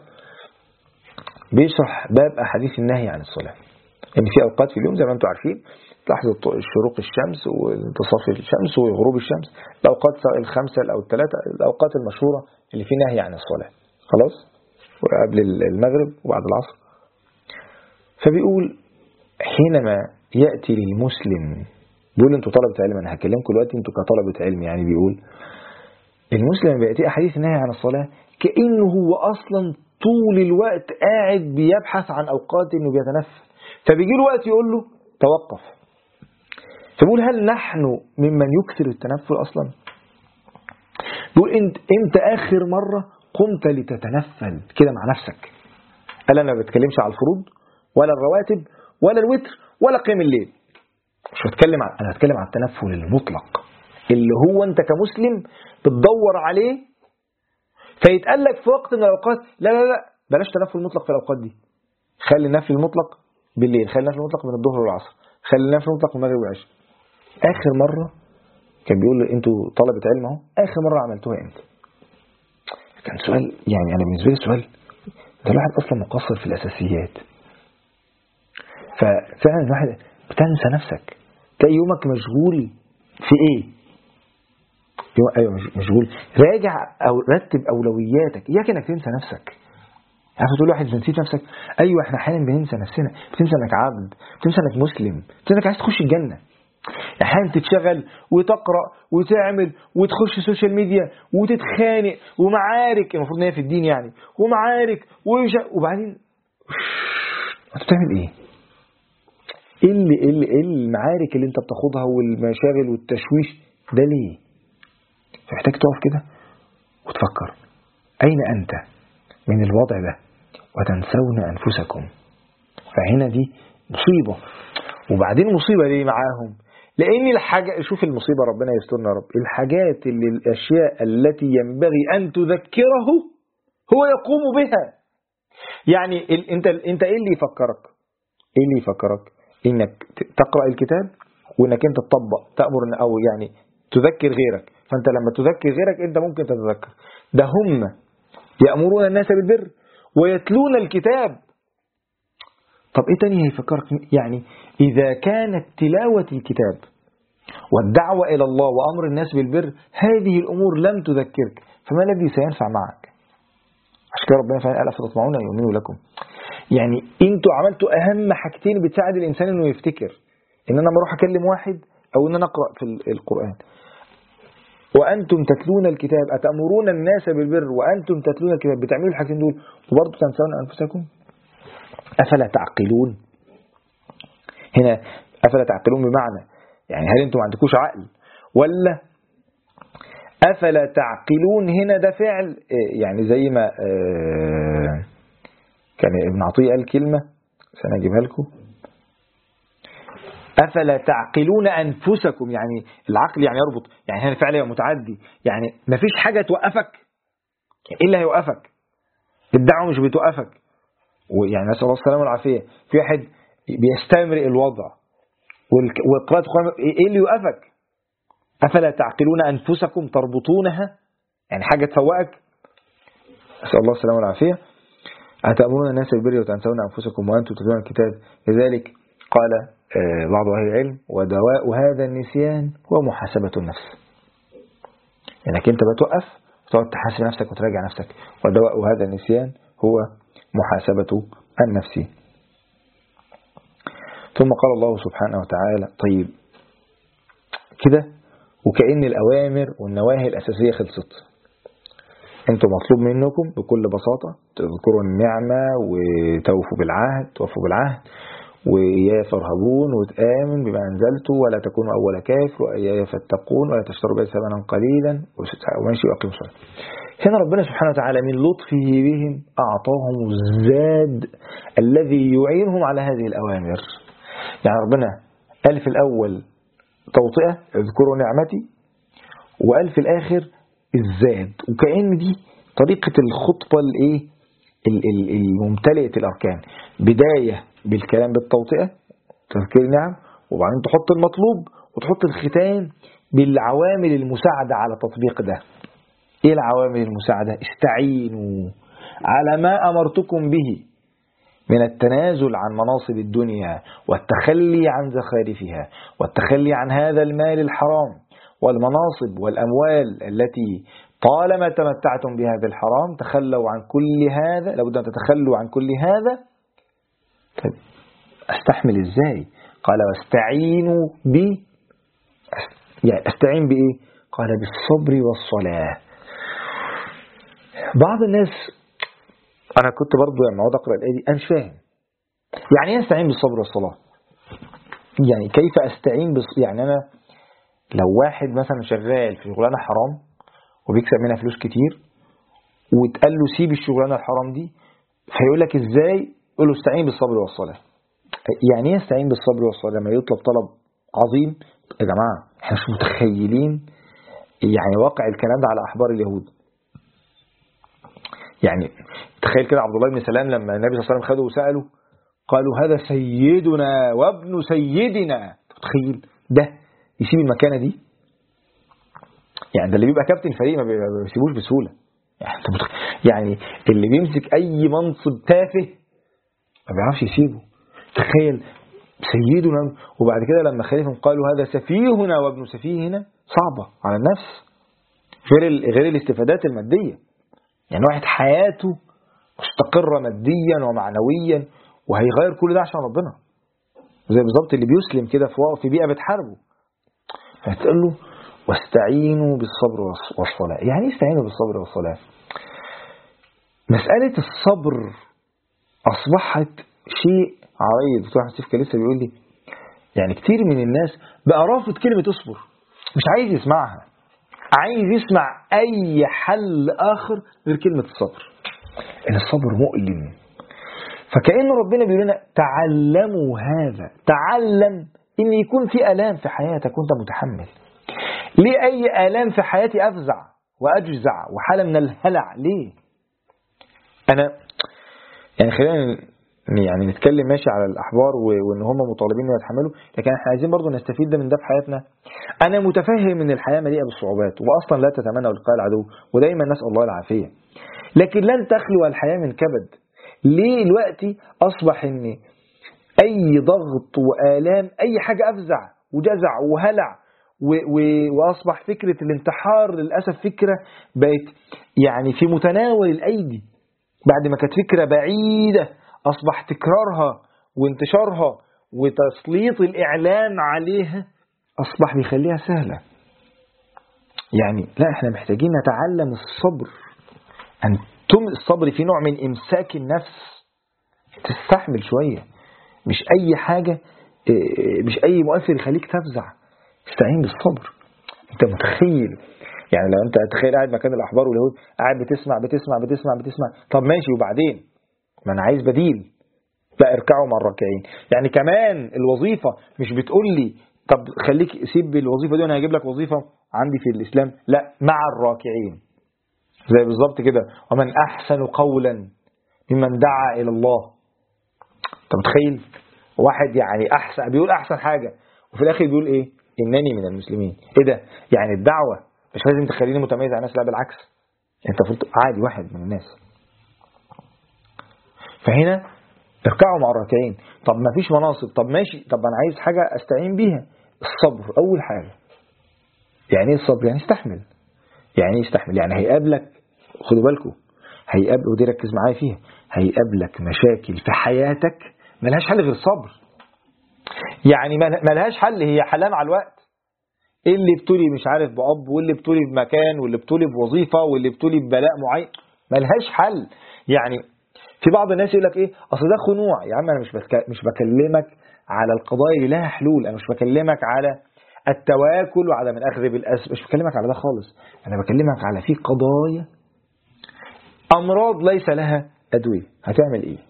بيشرح باب احاديث النهي عن الصلاه، ان في اوقات في اليوم زي ما انتم عارفين، لحظه شروق الشمس وانتصاف الشمس وغروب الشمس، الاوقات الخمسه او الثلاثه الاوقات المشهوره اللي في نهي عن الصلاه، خلاص، وقبل المغرب وبعد العصر. فبيقول حينما يأتي للمسلم، بيقول انتوا طلبة علم، انا هكلمكم دلوقتي انتوا كطلبة علم، يعني بيقول المسلم بيأتي احاديث النهي عن الصلاة كأنه هو اصلا طول الوقت قاعد بيبحث عن اوقات انه بيتنفس، فبيجي له وقت يقول له توقف. فبيقول هل نحن ممن يكثر التنفل اصلا؟ بيقول انت اخر مرة قمت لتتنفل كده مع نفسك؟ قال انا ما بتكلمش على الفروض ولا الرواتب ولا الوتر ولا قيام الليل، مش هتكلم انا هتكلم عن التنفل المطلق اللي هو انت كمسلم بتدور عليه، فيتقال لك في وقت من الاوقات لا لا لا بلاش تنفل مطلق في الاوقات دي، خلي النفل المطلق بالليل، خلي النفل المطلق من الظهر والعصر، خلي النفل المطلق من المغرب والعشاء. اخر مره كان بيقول لي انتوا طلبه علم اهو، اخر مره عملتوها امتى؟ كان سؤال، يعني انا بالنسبه لي سؤال، ده الواحد اصلا مقصر في الاساسيات. ففعلا الواحد بتنسى نفسك، تلاقي يومك مشغول في ايه؟ ايوه مشغول. راجع او رتب اولوياتك. اياك انك تنسى نفسك. عارف تقول واحد نسيت نفسك؟ ايوه احنا احيانا بننسى نفسنا، بتنسى انك عبد، بتنسى انك مسلم، بتنسى انك عايز تخش الجنه. احيانا تتشغل وتقرا وتعمل وتخش السوشيال ميديا وتتخانق ومعارك، المفروض ان هي في الدين يعني، ومعارك وبعدين انت بتعمل ايه؟ ايه المعارك اللي انت بتاخدها والمشاغل والتشويش ده ليه؟ فمحتاج تقف كده وتفكر اين انت من الوضع ده وتنسون انفسكم. فهنا دي مصيبة. وبعدين مصيبة ليه معاهم؟ لان الحاجة، شوف المصيبة، ربنا يسترنا يا رب، الحاجات اللي الاشياء التي ينبغي ان تذكره هو يقوم بها. يعني انت ايه اللي يفكرك؟ ايه اللي يفكرك؟ انك تقرأ الكتاب وانك انت تطبق، تأمر او يعني تذكر غيرك. فانت لما تذكر غيرك انت ممكن تتذكر. ده هم يأمرون الناس بالبر ويتلون الكتاب. طب ايه تاني هيفكرك؟ يعني اذا كانت تلاوة الكتاب والدعوة الى الله وامر الناس بالبر هذه الامور لم تذكرك، فما الذي سينفع معك؟ عشان كده ربنا قال أفتطمعون أن يؤمنوا لكم. يعني انتوا عملتوا اهم حاجتين بتساعد الانسان انه يفتكر، ان انا بروح اكلم واحد او ان انا اقرأ في القرآن. وأنتم تتلون الكتاب أتأمرون الناس بالبر وأنتم تتلون الكتاب، بتعملوا الحاجتين دول وبرضه تنسون أنفسكم. أفلا تعقلون؟ هنا أفلا تعقلون بمعنى يعني هل أنتم ما عندكوش عقل، ولا أفلا تعقلون هنا ده فعل يعني زي ما كان ابن عطية قال كلمة سنجيبها لكم. أفلا تعقلون أنفسكم، يعني العقل يعني يربط، يعني هنا فعل متعدي، يعني مفيش حاجة توقفك. إيه اللي هيوقفك؟ الدعوة مش بتوقفك. ويعني نسأل الله السلامة والعافية. في واحد بيستمرئ الوضع وقراءة القرآن، إيه اللي يوقفك؟ أفلا تعقلون أنفسكم، تربطونها يعني حاجة تفوقك. نسأل الله السلامة والعافية. أتأمرون الناس بالبر وتنسون أنفسكم وأنتم تتلون الكتاب. لذلك قال بعض أهل العلم ودواء هذا النسيان هو محاسبة النفس. يعني أنت بتوقف وتقعد تحاسب نفسك وتراجع نفسك، ودواء هذا النسيان هو محاسبة النفس. ثم قال الله سبحانه وتعالى طيب كده وكأن الأوامر والنواهي الأساسية خلصت. أنتم مطلوب منكم بكل بساطة تذكروا النعمة وتوفوا بالعهد، وإياي فارهبون وتآمن بما أنزلت ولا تكونوا أول كافر وإياي فاتقون ولا تشتروا بي ثمنا قليلا وماشي وأقيموا الصلاة. هنا ربنا سبحانه وتعالى من لطفه بهم أعطاهم الزاد الذي يعينهم على هذه الأوامر. يعني ربنا قال في الأول توطئة اذكروا نعمتي، وقال في الآخر الزاد، وكأن دي طريقة الخطبة الممتلئة الأركان. بداية بالكلام بالتوطئة تذكير نعم، وبعدين تحط المطلوب وتحط الختام بالعوامل المساعدة على تطبيق ده. ايه العوامل المساعدة؟ استعينوا على ما أمرتكم به من التنازل عن مناصب الدنيا والتخلي عن زخارفها والتخلي عن هذا المال الحرام والمناصب والأموال التي طالما تمتعتم بهذا الحرام. تخلوا عن كل هذا، لابد أن تتخلوا عن كل هذا. طيب استحمل ازاي؟ قال واستعينوا يعني استعين بإيه؟ قال بالصبر والصلاة. بعض الناس، أنا كنت برضو لما أقعد أقرأ الآية دي أنا مش فاهم يعني ايه استعين بالصبر والصلاة. يعني كيف أستعين يعني أنا لو واحد مثلا شغال في شغلانة حرام وبيكسب منها فلوس كتير وتقال له سيب الشغلانة الحرام دي، فيقول لك ازاي؟ يقول له استعين بالصبر والصلاة. يعني ايه استعين بالصبر والصلاة لما يطلب طلب عظيم؟ يا جماعة احنا مش متخيلين يعني واقع الكلام ده على أحبار اليهود. يعني تخيل كده عبد الله بن سلام لما النبي صلى الله عليه وسلم خده وسأله قالوا هذا سيدنا وابن سيدنا. تخيل ده يسيب المكانة دي؟ يعني ده اللي بيبقى كابتن فريق ما بيسيبوش بسهولة. يعني اللي بيمسك أي منصب تافه ما بيعرفش يسيبه. تخيل سيدنا. وبعد كده لما خالفهم قالوا هذا سفيهنا وابن سفيهنا، صعبة على النفس، غير الاستفادات المادية. يعني واحد حياته مستقرة ماديا ومعنويا وهيغير كل ده عشان ربنا، زي بالظبط اللي بيسلم كده في بيئة بتحاربه. فتقول له واستعينوا بالصبر والصلاة. يعني استعينوا بالصبر والصلاة. مسألة الصبر أصبحت شيء عريض. دكتور أحمد سيف كان لسه بيقول لي يعني كتير من الناس بقى رافض كلمة اصبر، مش عايز يسمعها، عايز يسمع أي حل آخر غير كلمة الصبر. إن الصبر مؤلم. فكأن ربنا بيقول لنا تعلموا هذا، تعلم إن يكون في آلام في حياتك وأنت متحمل. ليه أي آلام في حياتي أفزع وأجزع وحالة من الهلع؟ ليه؟ أنا يعني خلينا يعني نتكلم ماشي على الأحبار وإن هم مطالبين أن يتحملوا، لكن احنا عايزين برضو نستفيد ده من ده في حياتنا. أنا متفهم إن الحياة مليئة بالصعوبات، وأصلا لا تتمنى لقاء العدو، ودايما نسأل الله العافية، لكن لن تخلو الحياة من كبد. ليه دلوقتي أصبح إن أي ضغط وآلام، أي حاجة أفزع وجزع وهلع، وأصبح فكرة الانتحار للأسف فكرة بقت يعني في متناول الأيدي، بعد ما كانت فكرة بعيدة أصبح تكرارها وانتشارها وتسليط الإعلام عليها أصبح بيخليها سهلة. يعني لا، احنا محتاجين نتعلم الصبر. الصبر في نوع من إمساك النفس، تستحمل شوية، مش أي حاجة، مش أي مؤثر يخليك تفزع. استعين بالصبر. أنت متخيل يعني لو أنت تخيل قاعد مكان الأحبار واليهود، قاعد بتسمع، طب ماشي وبعدين؟ ما أنا عايز بديل. لا، اركعوا مع الراكعين. يعني كمان الوظيفة مش بتقول لي طب خليك سيب الوظيفة دي وأنا هجيب لك وظيفة عندي في الإسلام، لا، مع الراكعين. زي بالظبط كده، ومن أحسن قولا ممن دعا إلى الله. أنت متخيل واحد يعني أحسن، بيقول أحسن حاجة وفي الآخر بيقول إيه؟ إنني من المسلمين. إيه ده؟ يعني الدعوة مش لازم تخليني متميز عن الناس، لا بالعكس، أنت عادي واحد من الناس. فهنا اركعوا مع الراكعين. طب ما فيش مناصب، طب ماشي، طب أنا عايز حاجة أستعين بيها. الصبر أول حاجة. يعني إيه الصبر؟ يعني استحمل. يعني إيه استحمل؟ يعني هيقابلك، خدوا بالكم، هيقابل، ودي ركز معايا فيها، هيقابلك مشاكل في حياتك ملهاش حل غير الصبر. يعني ملهاش حل، هي حلها مع الوقت. اللي ابتلي مش عارف بأب، واللي ابتلي بمكان، واللي ابتلي بوظيفة، واللي ابتلي ببلاء معين، ملهاش حل. يعني في بعض الناس يقول لك ايه، اصل ده خنوع. يا عم انا مش بكلمك على القضايا اللي لها حلول، انا مش بكلمك على التواكل وعدم الاخذ بالاسباب، مش بكلمك على ده خالص. انا بكلمك على في قضايا امراض ليس لها ادويه. هتعمل ايه؟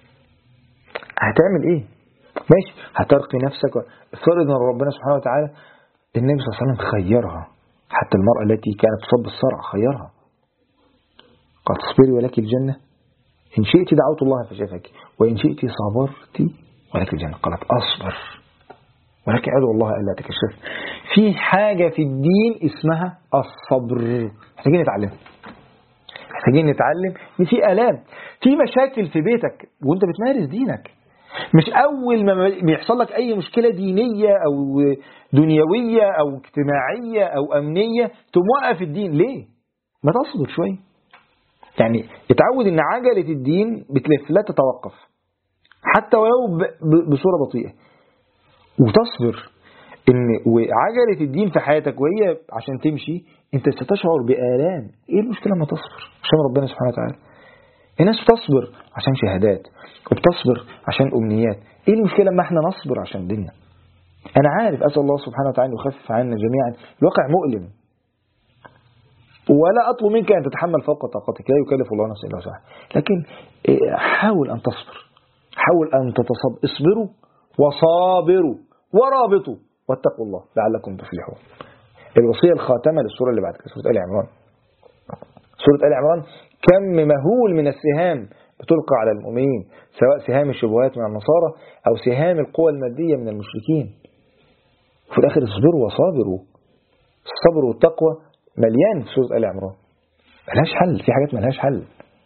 ماشي، هترقي نفسك. فرض ان ربنا سبحانه وتعالى النبي صلى الله عليه وسلم خيرها، حتى المرأة التي كانت تصاب بالصرع خيرها، قال تصبري ولك الجنة إن شئت دعوت الله فشفاك وإن شئت صبرت ولك الجنة. قالت أصبر ولكن أدعو الله ألا تكشف. في حاجة في الدين اسمها الصبر، محتاجين نتعلم إن في آلام، في مشاكل في بيتك وأنت بتمارس دينك. مش أول ما يحصل لك أي مشكلة دينية أو دنيوية أو اجتماعية أو أمنية توقف الدين. ليه؟ ما تصبر شوية. يعني اتعود ان عجلة الدين بتلف لا تتوقف حتى ولو بصورة بطيئة، وتصبر ان وعجلة الدين في حياتك وهي عشان تمشي انت ستشعر بآلام. ايه المشكلة لما تصبر عشان ربنا سبحانه وتعالى؟ الناس بتصبر عشان شهادات وبتصبر عشان أمنيات. ايه المشكلة لما احنا نصبر عشان ديننا؟ انا عارف، اسأل الله سبحانه وتعالى يخفف عنا جميعا. الواقع مؤلم، ولا أطلب منك أن تتحمل فوق طاقتك، لا يكلف الله نفسا إلا وسعها، لكن حاول أن تصبر، حاول أن تتصبر. اصبروا وصابروا ورابطوا واتقوا الله لعلكم تفلحون. الوصية الخاتمة للسورة اللي بعد كده، سورة آل عمران. سورة آل عمران كم مهول من السهام بتلقى على المؤمنين، سواء سهام الشبهات من النصارى أو سهام القوى المادية من المشركين. في الآخر اصبروا وصابروا. الصبر والتقوى مليان في سورة آل عمران، ملهاش حل، في حاجات ملهاش حل.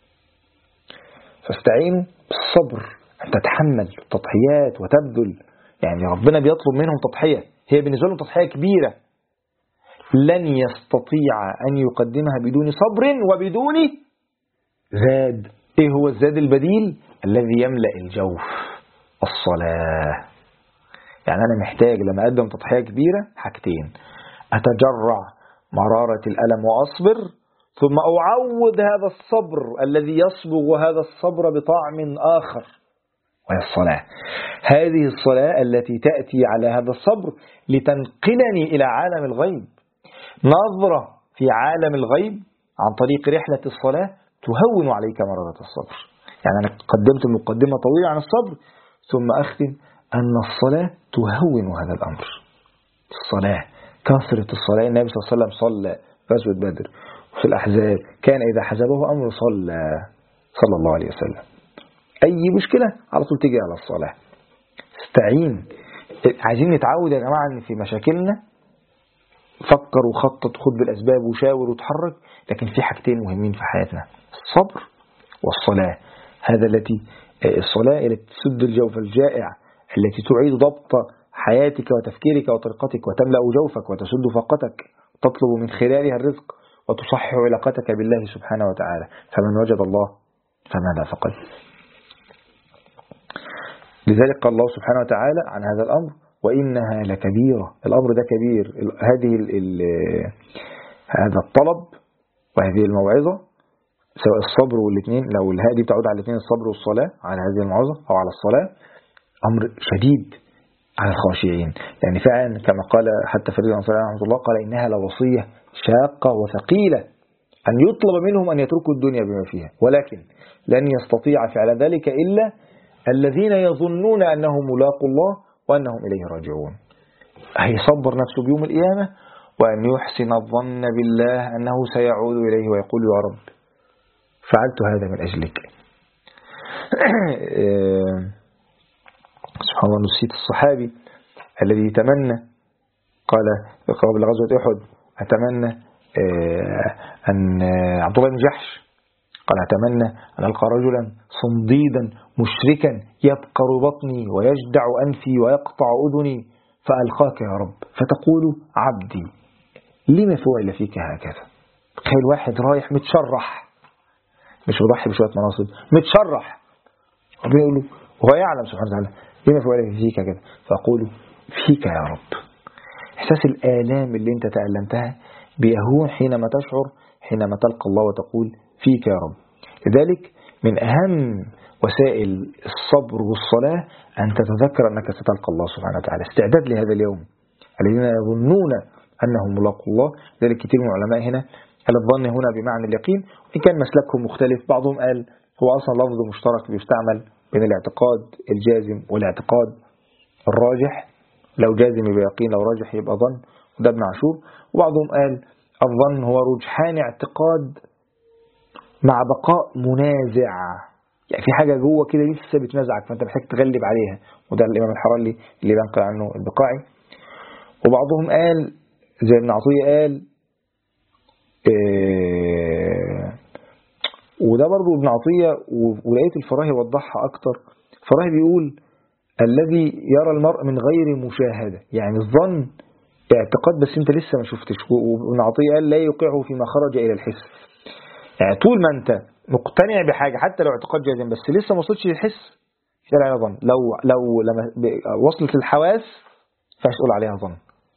فاستعينوا بالصبر، أن تتحمل التضحيات وتبذل يعني ربنا بيطلب منهم تضحية، هي بالنسبة لهم تضحية كبيرة، لن يستطيع أن يقدمها بدون صبر وبدون زاد. إيه هو الزاد البديل؟ الذي يملأ الجوف، الصلاة. يعني أنا محتاج لما أقدم تضحية كبيرة حاجتين: أتجرع مرارة الألم وأصبر، ثم أعوض هذا الصبر الذي يصبغ هذا الصبر بطعم آخر، وهي الصلاة. هذه الصلاة التي تأتي على هذا الصبر لتنقلني إلى عالم الغيب، نظرة في عالم الغيب عن طريق رحلة الصلاة تهون عليك مرارة الصبر. يعني أنا قدمت المقدمة طويلة عن الصبر، ثم أختم أن الصلاة تهون هذا الأمر. الصلاة، كثرة الصلاة. النبي صلى الله عليه وسلم صلى غزوة بدر وفي الأحزاب، كان إذا حزبه أمر صلى الله عليه وسلم. أي مشكلة على طول تيجي على الصلاة. استعين. عايزين نتعود يا جماعة أن في مشاكلنا فكر وخطط، خد بالأسباب وشاور وتحرك، لكن في حاجتين مهمين في حياتنا: الصبر والصلاة. هذا الصلاة التي تسد الجوف الجائع، التي تعيد ضبط حياتك وتفكيرك وطريقتك، وتملأ جوفك وتسد فاقتك، تطلب من خلالها الرزق، وتصحح علاقتك بالله سبحانه وتعالى. فمن وجد الله فماذا فقد. لذلك قال الله سبحانه وتعالى عن هذا الأمر: وإنها لكبيرة. الأمر ده كبير. هذا الطلب وهذه الموعظة، سواء الصبر والاثنين، لو الهادي بتعود على الاثنين، الصبر والصلاة، على هذه الموعظة أو على الصلاة، أمر شديد على الخاشعين. يعني فعلا كما قال حتى فريد الأنصاري رحمه الله، قال: إنها لوصية شاقة وثقيلة أن يطلب منهم أن يتركوا الدنيا بما فيها، ولكن لن يستطيع فعل ذلك إلا الذين يظنون أنهم ملاقوا الله وأنهم إليه راجعون. هيصبر نفسه بيوم القيامة، وأن يحسن الظن بالله أنه سيعود إليه ويقول: يا رب فعلت هذا من أجلك. سبحان الله، نسيت الصحابي الذي تمنى، قال قبل غزوة أحد: أتمنى أن عبد الله بن جحش قال: أتمنى أن ألقى رجلا صنديدا مشركا يبقر بطني ويجدع أنفي ويقطع أذني فألقاك يا رب فتقول: عبدي لما فعل فيك هكذا. تخيل واحد رايح متشرح، مش مضحي بشوية مناصب، متشرح، ربنا يقول له وهو يعلم سبحانه وتعالى: لما فعل فيك كذا، فأقول: فيك يا رب. إحساس الآلام اللي انت تألمتها بيهون حينما تشعر، حينما تلقى الله وتقول: فيك يا رب. لذلك من أهم وسائل الصبر والصلاة أن تتذكر أنك ستلقى الله سبحانه وتعالى، استعداد لهذا اليوم. الذين يظنون أنهم ملاقوا الله. لذلك كثير من العلماء هنا قال الظن هنا بمعنى اليقين، وإن كان مسلكهم مختلف. بعضهم قال هو أصلا لفظ مشترك بيستعمل بين الاعتقاد الجازم والاعتقاد الراجح، لو جازم يبقى يقين، لو راجح يبقى ظن، وده ابن عاشور. وبعضهم قال الظن هو رجحان اعتقاد مع بقاء منازع، يعني في حاجة جوه كده لسه بتنازعك فأنت محتاج تغلب عليها، وده الإمام الحراري اللي بنقل عنه البقاعي. وبعضهم قال زي ابن عطية قال وده برضو ابن عطية، ولقيت الفراهي وضحها أكتر. الفراهي بيقول: الذي يرى المرء من غير مشاهدة، يعني الظن اعتقاد بس انت لسه ما شفتش. وابن عطية قال: لا يوقعه فيما خرج إلى الحس. يعني طول ما انت مقتنع بحاجة حتى لو اعتقاد جازم بس لسه ما وصلتش للحس، يبقى عليها ظن. لو لما وصلت للحواس فاش تقول عليها ظن.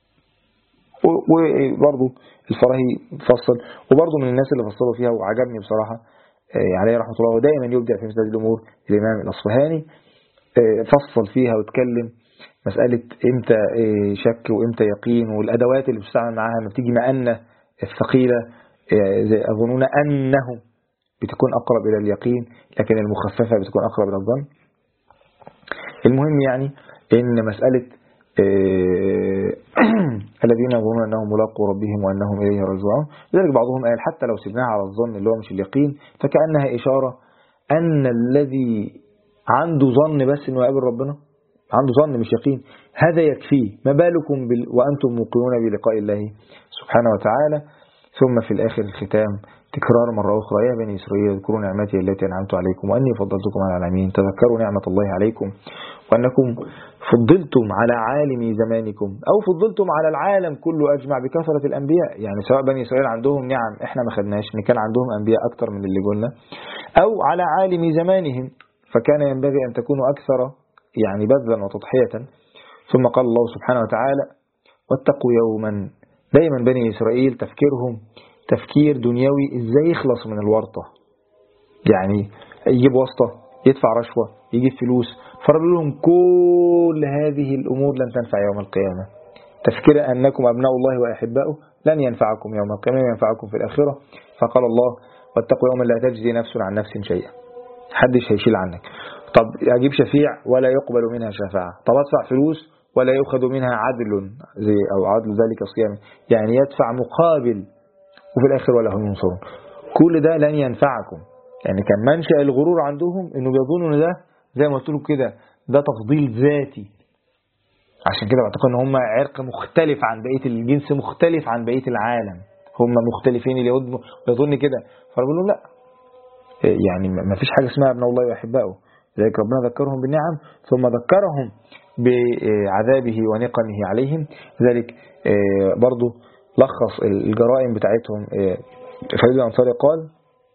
وبرضه الفراهي فصل، وبرضه من الناس اللي فصلوا فيها وعجبني بصراحة عليه رحمة الله، ودائما يبدع في مثل هذه الأمور الإمام الأصفهاني، فصل فيها واتكلم مسألة امتى شك وامتى يقين، والأدوات اللي بتستعمل معاها لما بتيجي مأنة الثقيلة زي أظنون أنه بتكون أقرب إلى اليقين، لكن المخففة بتكون أقرب إلى الظن. المهم يعني إن مسألة الذين يظنون أنهم ملاقوا ربهم وأنهم إليه راجعون. لذلك بعضهم قال حتى لو سبناها على الظن اللي هو مش اليقين، فكأنها إشارة أن الذي عنده ظن بس إنه يقابل ربنا، عنده ظن مش يقين، هذا يكفيه، ما بالكم وأنتم موقنون بلقاء الله سبحانه وتعالى. ثم في الآخر الختام تكرار مرة أخرى: يا بني إسرائيل اذكروا نعمتي التي أنعمت عليكم وأني فضلتكم على العالمين. تذكروا نعمة الله عليكم وأنكم فضلتم على عالم زمانكم أو فضلتم على العالم كله أجمع بكثرة الأنبياء. يعني سواء بني إسرائيل عندهم نعم إحنا ما خدناش، إن كان عندهم أنبياء أكتر من اللي قلنا، أو على عالم زمانهم فكان ينبغي أن تكونوا أكثر يعني بذلا وتضحية. ثم قال الله سبحانه وتعالى: واتقوا يوما. دايما بني إسرائيل تفكيرهم تفكير دنيوي، إزاي يخلص من الورطة، يعني يجيب واسطة، يدفع رشوة، يجيب فلوس. فرد لهم كل هذه الأمور لن تنفع يوم القيامة. تفكير أنكم أبناء الله وأحباؤه لن ينفعكم يوم القيامة، ينفعكم في الآخرة. فقال الله: واتقوا يوما لا تجزي نفس عن نفس شيئا. حدش هيشيل عنك. طب أجيب شفيع ولا يقبل منها شفاعة. طب أدفع فلوس ولا يؤخذ منها عدل زي أو عدل ذلك صيام، يعني يدفع مقابل وفي الآخر ولا هم ينصرون. كل ده لن ينفعكم. يعني كان منشأ الغرور عندهم إنه بيظنوا إن ده زي ما قلت لكم كده ده تفضيل ذاتي. عشان كده بعتقد إن هم عرق مختلف عن بقية الجنس، مختلف عن بقية العالم، هم مختلفين. اليهود يظن كده، فبقول لهم لا، يعني ما فيش حاجة اسمها ابن الله وأحبائه. لذلك ربنا ذكرهم بالنعم ثم ذكرهم بعذابه ونقمه عليهم. ذلك برضو لخص الجرائم بتاعتهم. فريد الأنصاري قال: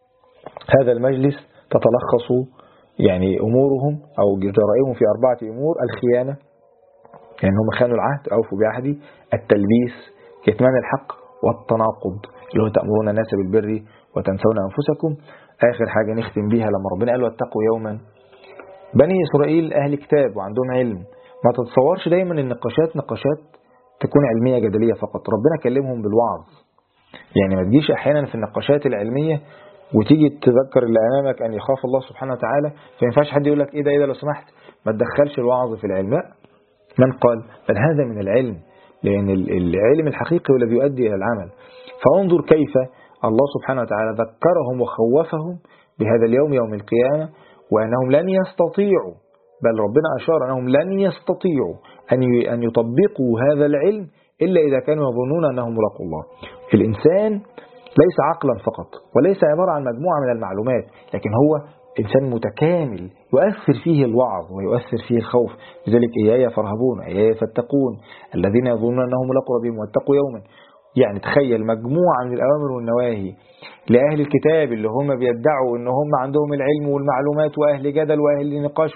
هذا المجلس تتلخص يعني أمورهم أو جرائمهم في 4 أمور: الخيانة، يعني هم خانوا العهد، أوفوا بعهدي، التلبيس، كتمان الحق، والتناقض اللي هو تأمرون الناس بالبر وتنسون أنفسكم. آخر حاجة نختم بيها لما ربنا قال: واتقوا يوما. بني إسرائيل أهل كتاب وعندهم علم، ما تتصورش دايما النقاشات نقاشات تكون علمية جدلية فقط. ربنا كلمهم بالوعظ. يعني ما تجيش أحيانا في النقاشات العلمية وتيجي تذكر اللي أمامك أن يخاف الله سبحانه وتعالى، فما ينفعش حد يقول لك إيه ده لو سمحت ما تدخلش الوعظ في العلم. لا، من قال بل هذا من العلم، لأن العلم الحقيقي هو الذي يؤدي إلى العمل. فانظر كيف الله سبحانه وتعالى ذكرهم وخوفهم بهذا اليوم، يوم القيامة، وأنهم لن يستطيعوا، بل ربنا أشار أنهم لن يستطيعوا أن يطبقوا هذا العلم إلا إذا كانوا يظنون أنهم ملاقوا الله. الإنسان ليس عقلا فقط وليس عبارة عن مجموعة من المعلومات، لكن هو إنسان متكامل يؤثر فيه الوعظ ويؤثر فيه الخوف. لذلك إياي فارهبون إياي فاتقون الذين يظنون أنهم ملاقوا ربهم واتقوا يوما. يعني تخيل مجموعة من الأوامر والنواهي لأهل الكتاب اللي هم بيدعوا أن هم عندهم العلم والمعلومات وأهل جدل وأهل نقاش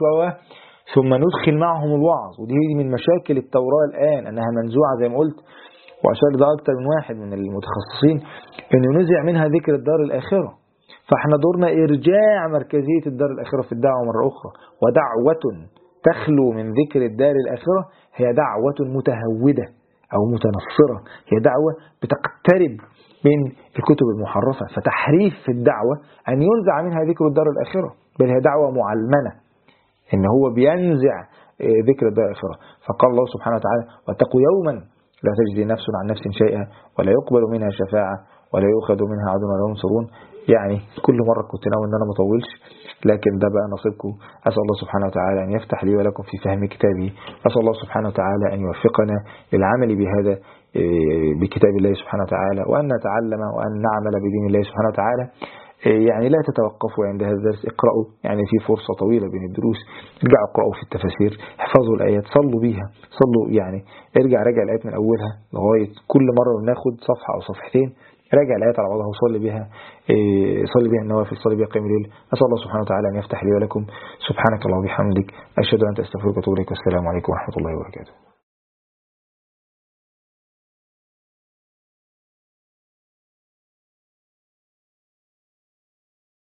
ثم ندخل معهم الوعظ. ودي من مشاكل التوراة الآن، أنها منزوعة زي ما قلت، وأشار ده أكتر من واحد من المتخصصين، أنه نزع منها ذكر الدار الآخرة. فاحنا دورنا إرجاع مركزية الدار الآخرة في الدعوة مرة أخرى. ودعوة تخلو من ذكر الدار الآخرة هي دعوة متهودة أو متنصرة، هي دعوة بتقترب من الكتب المحرفة. فتحريف في الدعوة أن ينزع منها ذكر الدار الآخرة، بل هي دعوة معلمنة، إن هو بينزع ذكر الدار الآخرة. فقال الله سبحانه وتعالى: واتقوا يوما لا تجزي نفس عن نفس شيئا ولا يقبل منها شفاعة ولا يؤخذ منها عدل ولا ينصرون. يعني كل مرة كنت ناوي ان انا ما اطولش، لكن ده بقى نصيبكم. اسال الله سبحانه وتعالى ان يفتح لي ولكم في فهم كتابه. اسال الله سبحانه وتعالى ان يوفقنا للعمل بهذا بكتاب الله سبحانه وتعالى، وان نتعلم وان نعمل بدين الله سبحانه وتعالى. يعني لا تتوقفوا عند هذا الدرس، اقرأوا، يعني في فرصة طويلة بين الدروس، ارجعوا اقرأوا في التفاسير، احفظوا الآيات، صلوا بيها، صلوا يعني راجع الآيات من أولها لغاية كل مرة ناخد صفحة أو صفحتين، راجع الآيات على بعضها وصلي بها، صلي بها النوافل، صلي بها قيام الليل. أسأل الله سبحانه وتعالى أن يفتح لي ولكم. سبحانك اللهم وبحمدك، أشهد أن لا إله إلا أنت، أستغفرك وأتوب إليك، والسلام عليكم ورحمة الله وبركاته.